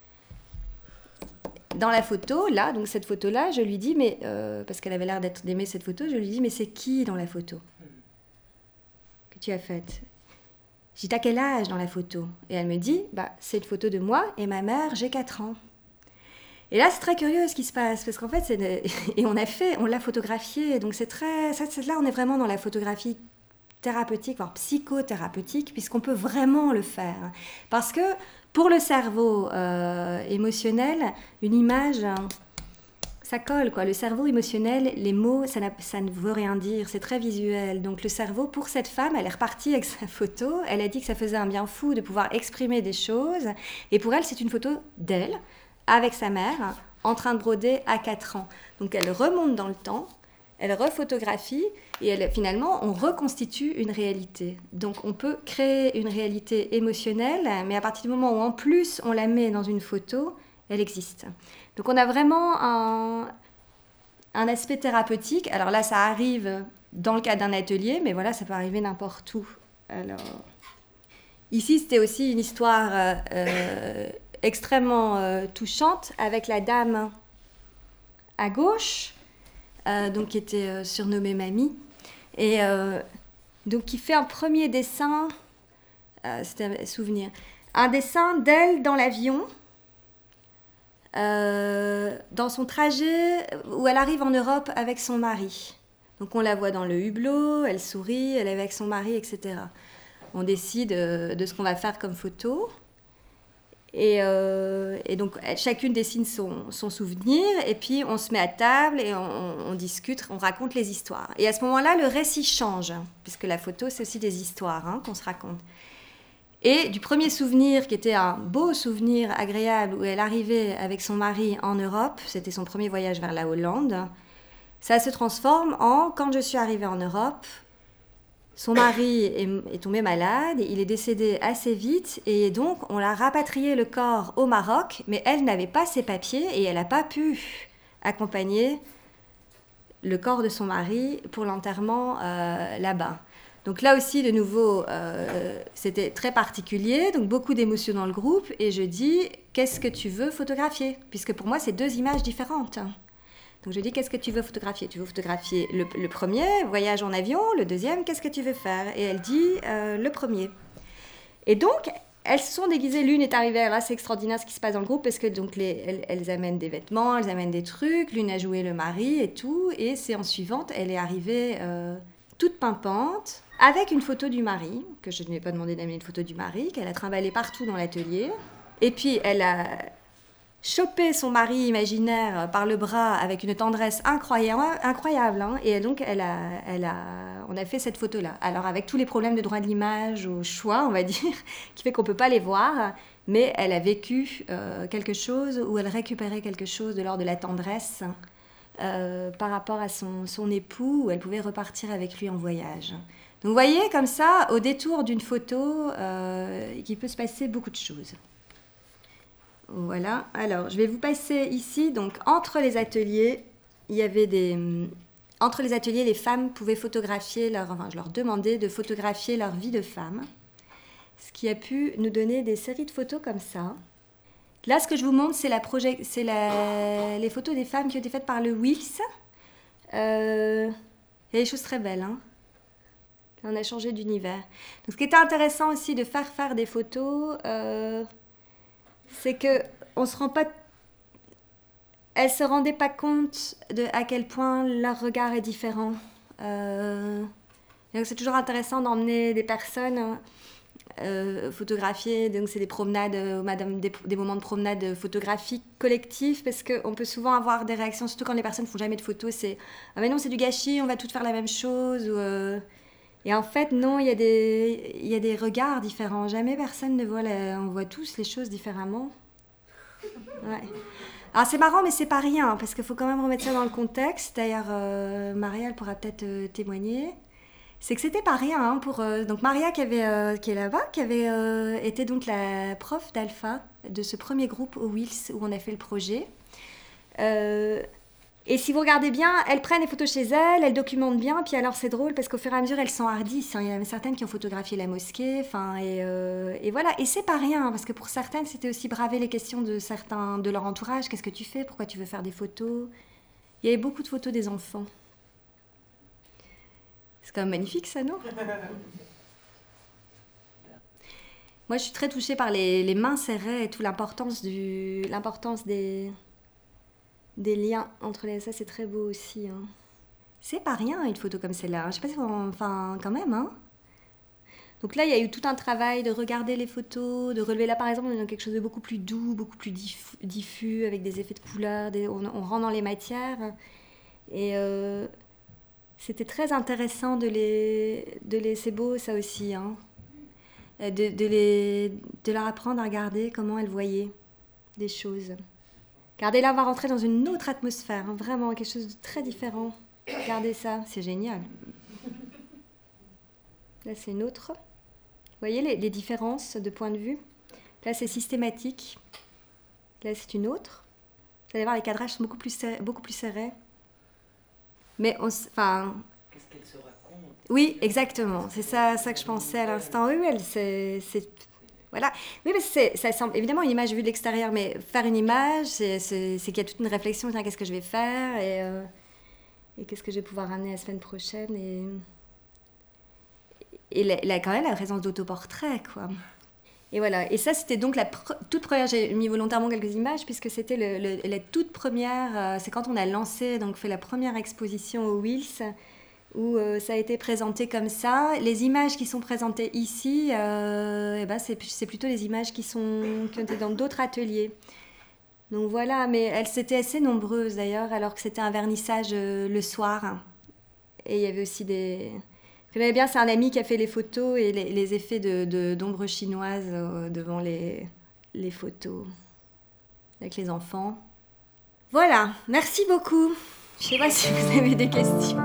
dans la photo, là, donc cette photo-là, je lui dis, mais euh, parce qu'elle avait l'air d'être d'aimer cette photo, je lui dis, mais c'est qui dans la photo que tu as faite? Je dis, t'as quel âge dans la photo? Et elle me dit, bah, c'est une photo de moi et ma mère, j'ai quatre ans. Et là, c'est très curieux ce qui se passe, parce qu'en fait, c'est de... et on a fait, on l'a photographié, donc c'est très, ça, c'est... là, on est vraiment dans la photographie thérapeutique, voire psychothérapeutique, puisqu'on peut vraiment le faire. Parce que pour le cerveau euh, émotionnel, une image, ça colle, quoi. Le cerveau émotionnel, les mots, ça, n'a, ça ne veut rien dire, c'est très visuel. Donc le cerveau, pour cette femme, elle est repartie avec sa photo, elle a dit que ça faisait un bien fou de pouvoir exprimer des choses, et pour elle, c'est une photo d'elle, avec sa mère, en train de broder à quatre ans. Donc elle remonte dans le temps, elle rephotographie, et elle, finalement, on reconstitue une réalité. Donc on peut créer une réalité émotionnelle, mais à partir du moment où en plus on la met dans une photo, elle existe. Donc on a vraiment un, un aspect thérapeutique. Alors là, ça arrive dans le cadre d'un atelier, mais voilà, ça peut arriver n'importe où. Alors, ici, c'était aussi une histoire euh, euh, extrêmement euh, touchante avec la dame à gauche, euh, donc qui était euh, surnommée Mamie, et euh, donc qui fait un premier dessin, euh, c'était un souvenir, un dessin d'elle dans l'avion. Euh, dans son trajet où elle arrive en Europe avec son mari. Donc on la voit dans le hublot, elle sourit, elle est avec son mari, et cetera. On décide euh, de ce qu'on va faire comme photo. Et, euh, et donc chacune dessine son, son souvenir, et puis on se met à table et on, on discute, on raconte les histoires. Et à ce moment-là, le récit change, puisque la photo, c'est aussi des histoires hein, qu'on se raconte. Et du premier souvenir, qui était un beau souvenir agréable, où elle arrivait avec son mari en Europe, c'était son premier voyage vers la Hollande, ça se transforme en, quand je suis arrivée en Europe, son mari est, est tombé malade, il est décédé assez vite, et donc on a rapatrié le corps au Maroc, mais elle n'avait pas ses papiers, et elle n'a pas pu accompagner le corps de son mari pour l'enterrement euh, là-bas. Donc là aussi, de nouveau, euh, c'était très particulier, donc beaucoup d'émotions dans le groupe, et je dis, qu'est-ce que tu veux photographier? Puisque pour moi, c'est deux images différentes. Donc je dis, qu'est-ce que tu veux photographier? Tu veux photographier le, le premier, voyage en avion, le deuxième, qu'est-ce que tu veux faire? Et elle dit, euh, le premier. Et donc, elles se sont déguisées, l'une est arrivée, là c'est extraordinaire ce qui se passe dans le groupe, parce que donc les, elles, elles amènent des vêtements, elles amènent des trucs, l'une a joué le mari et tout, et séance suivante, elle est arrivée euh, toute pimpante, avec une photo du mari, que je ne lui ai pas demandé d'amener une photo du mari, qu'elle a trimballée partout dans l'atelier. Et puis, elle a chopé son mari imaginaire par le bras avec une tendresse incroyable, incroyable hein, et donc, elle a, elle a, on a fait cette photo-là. Alors, avec tous les problèmes de droit de l'image, au choix, on va dire, qui fait qu'on ne peut pas les voir, mais elle a vécu euh, quelque chose où elle récupérait quelque chose de l'ordre de la tendresse euh, par rapport à son, son époux, où elle pouvait repartir avec lui en voyage. Donc vous voyez, comme ça, au détour d'une photo, euh, il peut se passer beaucoup de choses. Voilà, alors je vais vous passer ici, donc entre les ateliers, il y avait des... Entre les ateliers, les femmes pouvaient photographier, leur, enfin je leur demandais de photographier leur vie de femme, ce qui a pu nous donner des séries de photos comme ça. Là, ce que je vous montre, c'est, la proje- c'est la... les photos des femmes qui ont été faites par le Wix. Euh... Il y a des choses très belles, hein. On a changé d'univers. Donc, ce qui était intéressant aussi de faire faire des photos, euh, c'est que on se rend pas, elles se rendaient pas compte de à quel point leur regard est différent. Euh, donc c'est toujours intéressant d'emmener des personnes euh, photographier. Donc c'est des promenades, euh, madame, des, des moments de promenade photographiques collectifs, parce qu'on peut souvent avoir des réactions, surtout quand les personnes font jamais de photos. C'est ah mais non, c'est du gâchis, on va toutes faire la même chose. Ou, euh, Et en fait, non, il y a des, il y a des regards différents. Jamais personne ne voit, la, on voit tous les choses différemment. Ouais. Alors c'est marrant, mais c'est pas rien, parce qu'il faut quand même remettre ça dans le contexte. D'ailleurs, euh, Maria, elle pourra peut-être euh, témoigner. c'est que c'était pas rien hein, pour euh, donc Maria qui avait euh, qui est là-bas, qui avait euh, été donc la prof d'alpha de ce premier groupe au Wills où on a fait le projet. Euh, et si vous regardez bien, elles prennent les photos chez elles, elles documentent bien, puis alors c'est drôle parce qu'au fur et à mesure elles s'enhardissent. Hein. Il y en a certaines qui ont photographié la mosquée, enfin et, euh, et voilà. Et c'est pas rien parce que pour certaines c'était aussi braver les questions de certains de leur entourage. Qu'est-ce que tu fais ? Pourquoi tu veux faire des photos ? Il y avait beaucoup de photos des enfants. C'est quand même magnifique ça, non ? Moi, je suis très touchée par les, les mains serrées et toute l'importance, du, l'importance des, des liens entre les... Ça, c'est très beau aussi. Hein. C'est pas rien, une photo comme celle-là. Je sais pas si on... Enfin, quand même, hein. Donc là, il y a eu tout un travail de regarder les photos, de relever là, par exemple, on est dans quelque chose de beaucoup plus doux, beaucoup plus diffus, diffus avec des effets de couleurs, des... on, on rentre dans les matières. Et... Euh... C'était très intéressant de les, de les... C'est beau, ça aussi, hein. De, de, les, de leur apprendre à regarder comment elles voyaient des choses. Regardez-la, on va rentrer dans une autre atmosphère, hein, vraiment, quelque chose de très différent. Regardez ça, c'est génial. Là, c'est une autre. Vous voyez les, les différences de point de vue ? Là, c'est systématique. Là, c'est une autre. Vous allez voir, les cadrages sont beaucoup plus serrés. Beaucoup plus serrés. Mais on, enfin, qu'est-ce qu'elle se raconte ? Oui, exactement. C'est ça, ça que je pensais à l'instant. Oui, oui, elle, c'est, c'est, voilà. Oui, mais c'est, ça semble évidemment une image vue de l'extérieur, mais faire une image, c'est, c'est, c'est qu'il y a toute une réflexion. Tiens, qu'est-ce que je vais faire et, euh, et qu'est-ce que je vais pouvoir ramener la semaine prochaine et et la, la, quand même la présence d'autoportrait, quoi. Et voilà. Et ça, c'était donc la pr- toute première. J'ai mis volontairement quelques images puisque c'était le, le, la toute première. Euh, c'est quand on a lancé, donc fait la première exposition au Wills où euh, ça a été présenté comme ça. Les images qui sont présentées ici, euh, et ben c'est, c'est plutôt les images qui sont qui ont été dans d'autres ateliers. Donc voilà. Mais elles étaient assez nombreuses d'ailleurs, alors que c'était un vernissage euh, le soir. Et il y avait aussi des. Je connais bien, c'est un ami qui a fait les photos et les, les effets de, de, d'ombre chinoise euh, devant les, les photos avec les enfants. Voilà, merci beaucoup. Je ne sais pas si vous avez des questions.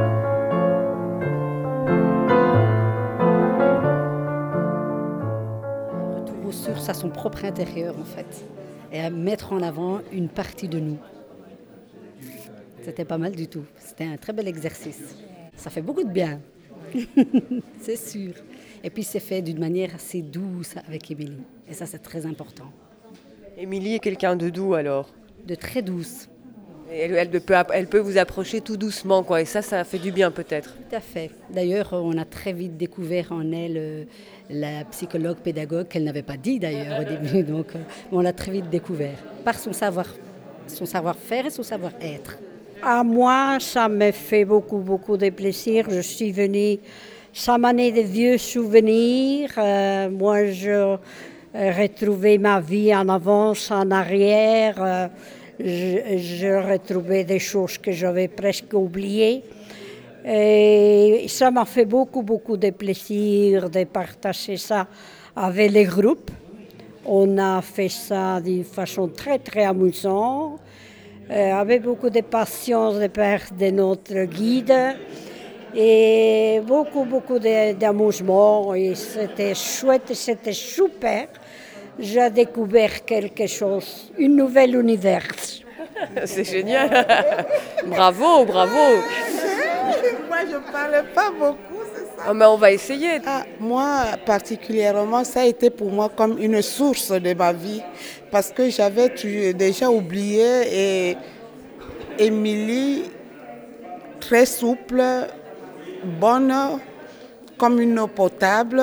Retour aux sources à son propre intérieur en fait, et à mettre en avant une partie de nous. C'était pas mal du tout, c'était un très bel exercice. Ça fait beaucoup de bien. C'est sûr. Et puis c'est fait d'une manière assez douce avec Émilie. Et ça, c'est très important. Émilie est quelqu'un de doux alors ? De très douce. Et elle, elle, peut, elle peut vous approcher tout doucement, quoi. Et ça, ça fait du bien peut-être. Tout à fait. D'ailleurs, on a très vite découvert en elle euh, la psychologue pédagogue qu'elle n'avait pas dit d'ailleurs au début. Donc, euh, on l'a très vite découvert par son savoir, son savoir-faire et son savoir-être. À moi, ça me fait beaucoup, beaucoup de plaisir. Je suis venue, ça m'a donné de vieux souvenirs. Euh, moi, je euh, retrouvais ma vie en avance, en arrière. Euh, je, je retrouvais des choses que j'avais presque oubliées. Et ça m'a fait beaucoup, beaucoup de plaisir de partager ça avec les groupes. On a fait ça d'une façon très, très amusante. Euh, avec beaucoup de patience de part de notre guide et beaucoup, beaucoup de, d'amusement. Et c'était chouette, c'était super. J'ai découvert quelque chose, une nouvelle univers. C'est génial. Bravo, bravo. Moi, je ne parle pas beaucoup, c'est ça. Oh, mais on va essayer. Ah, moi, particulièrement, ça a été pour moi comme une source de ma vie. Parce que j'avais déjà oublié et Émilie, très souple, bonne, comme une eau potable.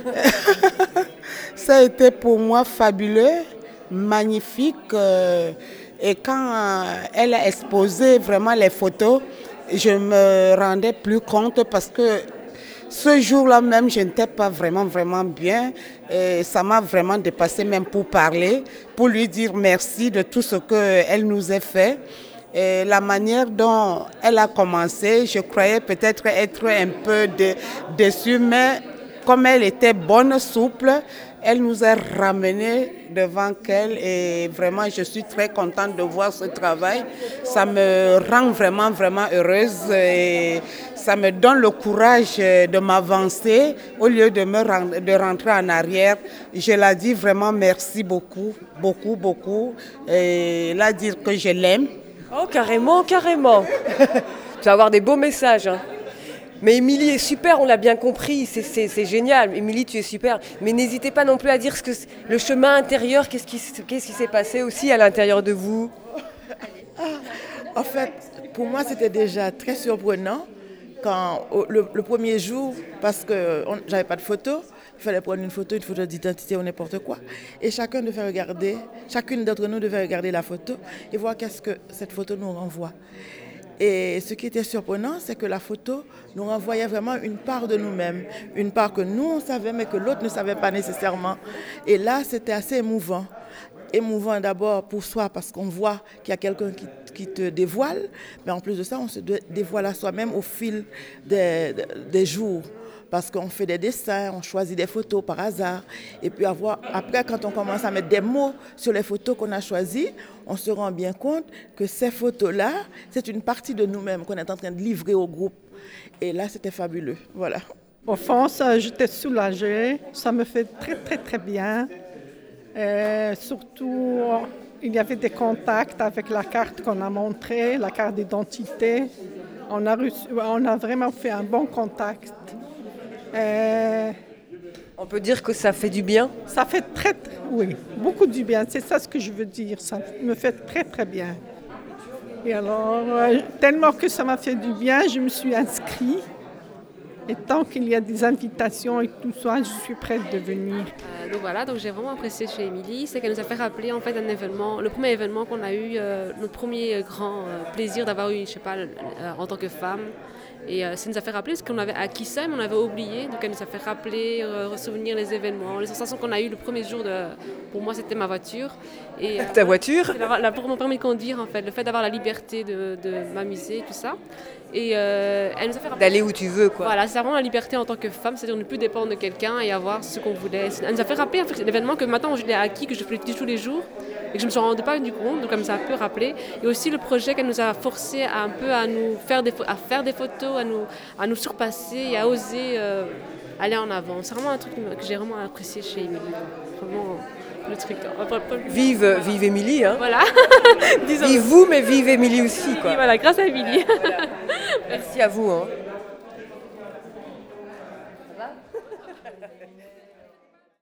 Ça a été pour moi fabuleux, magnifique. Et quand elle a exposé vraiment les photos, je me rendais plus compte parce que ce jour-là même, je n'étais pas vraiment, vraiment bien. Et ça m'a vraiment dépassé même pour parler, pour lui dire merci de tout ce qu'elle nous a fait. Et la manière dont elle a commencé, je croyais peut-être être un peu de, déçue, mais comme elle était bonne, souple, Elle nous a ramenés devant qu'elle et vraiment je suis très contente de voir ce travail. Ça me rend vraiment, vraiment heureuse et ça me donne le courage de m'avancer au lieu de, me rendre, de rentrer en arrière. Je la dis vraiment merci beaucoup, beaucoup, beaucoup. Et là dire que je l'aime. Oh, carrément, carrément. Tu vas avoir des beaux messages. Hein. Mais Émilie est super, on l'a bien compris, c'est, c'est, c'est génial. Émilie, tu es super. Mais n'hésitez pas non plus à dire ce que le chemin intérieur, qu'est-ce qui, qu'est-ce qui s'est passé aussi à l'intérieur de vous. En fait, pour moi, c'était déjà très surprenant quand le, le premier jour, parce que on, j'avais pas de photo, il fallait prendre une photo, une photo d'identité ou n'importe quoi. Et chacun devait regarder, chacune d'entre nous devait regarder la photo et voir qu'est-ce que cette photo nous renvoie. Et ce qui était surprenant, c'est que la photo nous renvoyait vraiment une part de nous-mêmes, une part que nous, on savait, mais que l'autre ne savait pas nécessairement. Et là, c'était assez émouvant. Émouvant d'abord pour soi, parce qu'on voit qu'il y a quelqu'un qui, qui te dévoile, mais en plus de ça, on se dévoile à soi-même au fil des, des jours. Parce qu'on fait des dessins, on choisit des photos par hasard. Et puis avoir, après, quand on commence à mettre des mots sur les photos qu'on a choisies, on se rend bien compte que ces photos-là, c'est une partie de nous-mêmes qu'on est en train de livrer au groupe. Et là, c'était fabuleux. Voilà. Au fond, ça, j'étais soulagée. Ça me fait très, très, très bien. Et surtout, il y avait des contacts avec la carte qu'on a montrée, la carte d'identité. On a, reçu, on a vraiment fait un bon contact. Euh, On peut dire que ça fait du bien. Ça fait très, très, oui, beaucoup du bien. C'est ça ce que je veux dire. Ça me fait très, très bien. Et alors, euh, tellement que ça m'a fait du bien, je me suis inscrite. Et tant qu'il y a des invitations et tout ça, je suis prête de venir. Euh, donc voilà, donc j'ai vraiment apprécié chez Émilie, c'est qu'elle nous a fait rappeler en fait un événement, le premier événement qu'on a eu, euh, notre premier grand euh, plaisir d'avoir eu, je sais pas, euh, en tant que femme. Et euh, ça nous a fait rappeler ce qu'on avait acquis ça, mais on avait oublié. Donc elle nous a fait rappeler, euh, ressouvenir les événements, les sensations qu'on a eues le premier jour. De, pour moi, c'était ma voiture. Et, euh, Ta voiture la, la, Pour mon permis de conduire, en fait, le fait d'avoir la liberté de, de m'amuser, tout ça. Et euh, elle nous a fait rappeler d'aller où tu veux, quoi. Voilà, c'est vraiment la liberté en tant que femme, c'est-à-dire ne plus dépendre de quelqu'un et avoir ce qu'on voulait. Elle nous a fait rappeler en fait, l'événement que maintenant je l'ai acquis, que je fais tous les jours et que je me suis rendu pas du compte, donc elle nous a un peu rappelé. Et aussi le projet qu'elle nous a forcé à un peu à nous faire des, à faire des photos, à nous, à nous surpasser et à oser euh, aller en avant. C'est vraiment un truc que j'ai vraiment apprécié chez Émilie. Vraiment le truc. Vive, vive Émilie, hein. Voilà. Vive vous, mais vive Émilie aussi, quoi. Oui, voilà, grâce à Émilie. Voilà. Merci à vous, hein. Ça va ?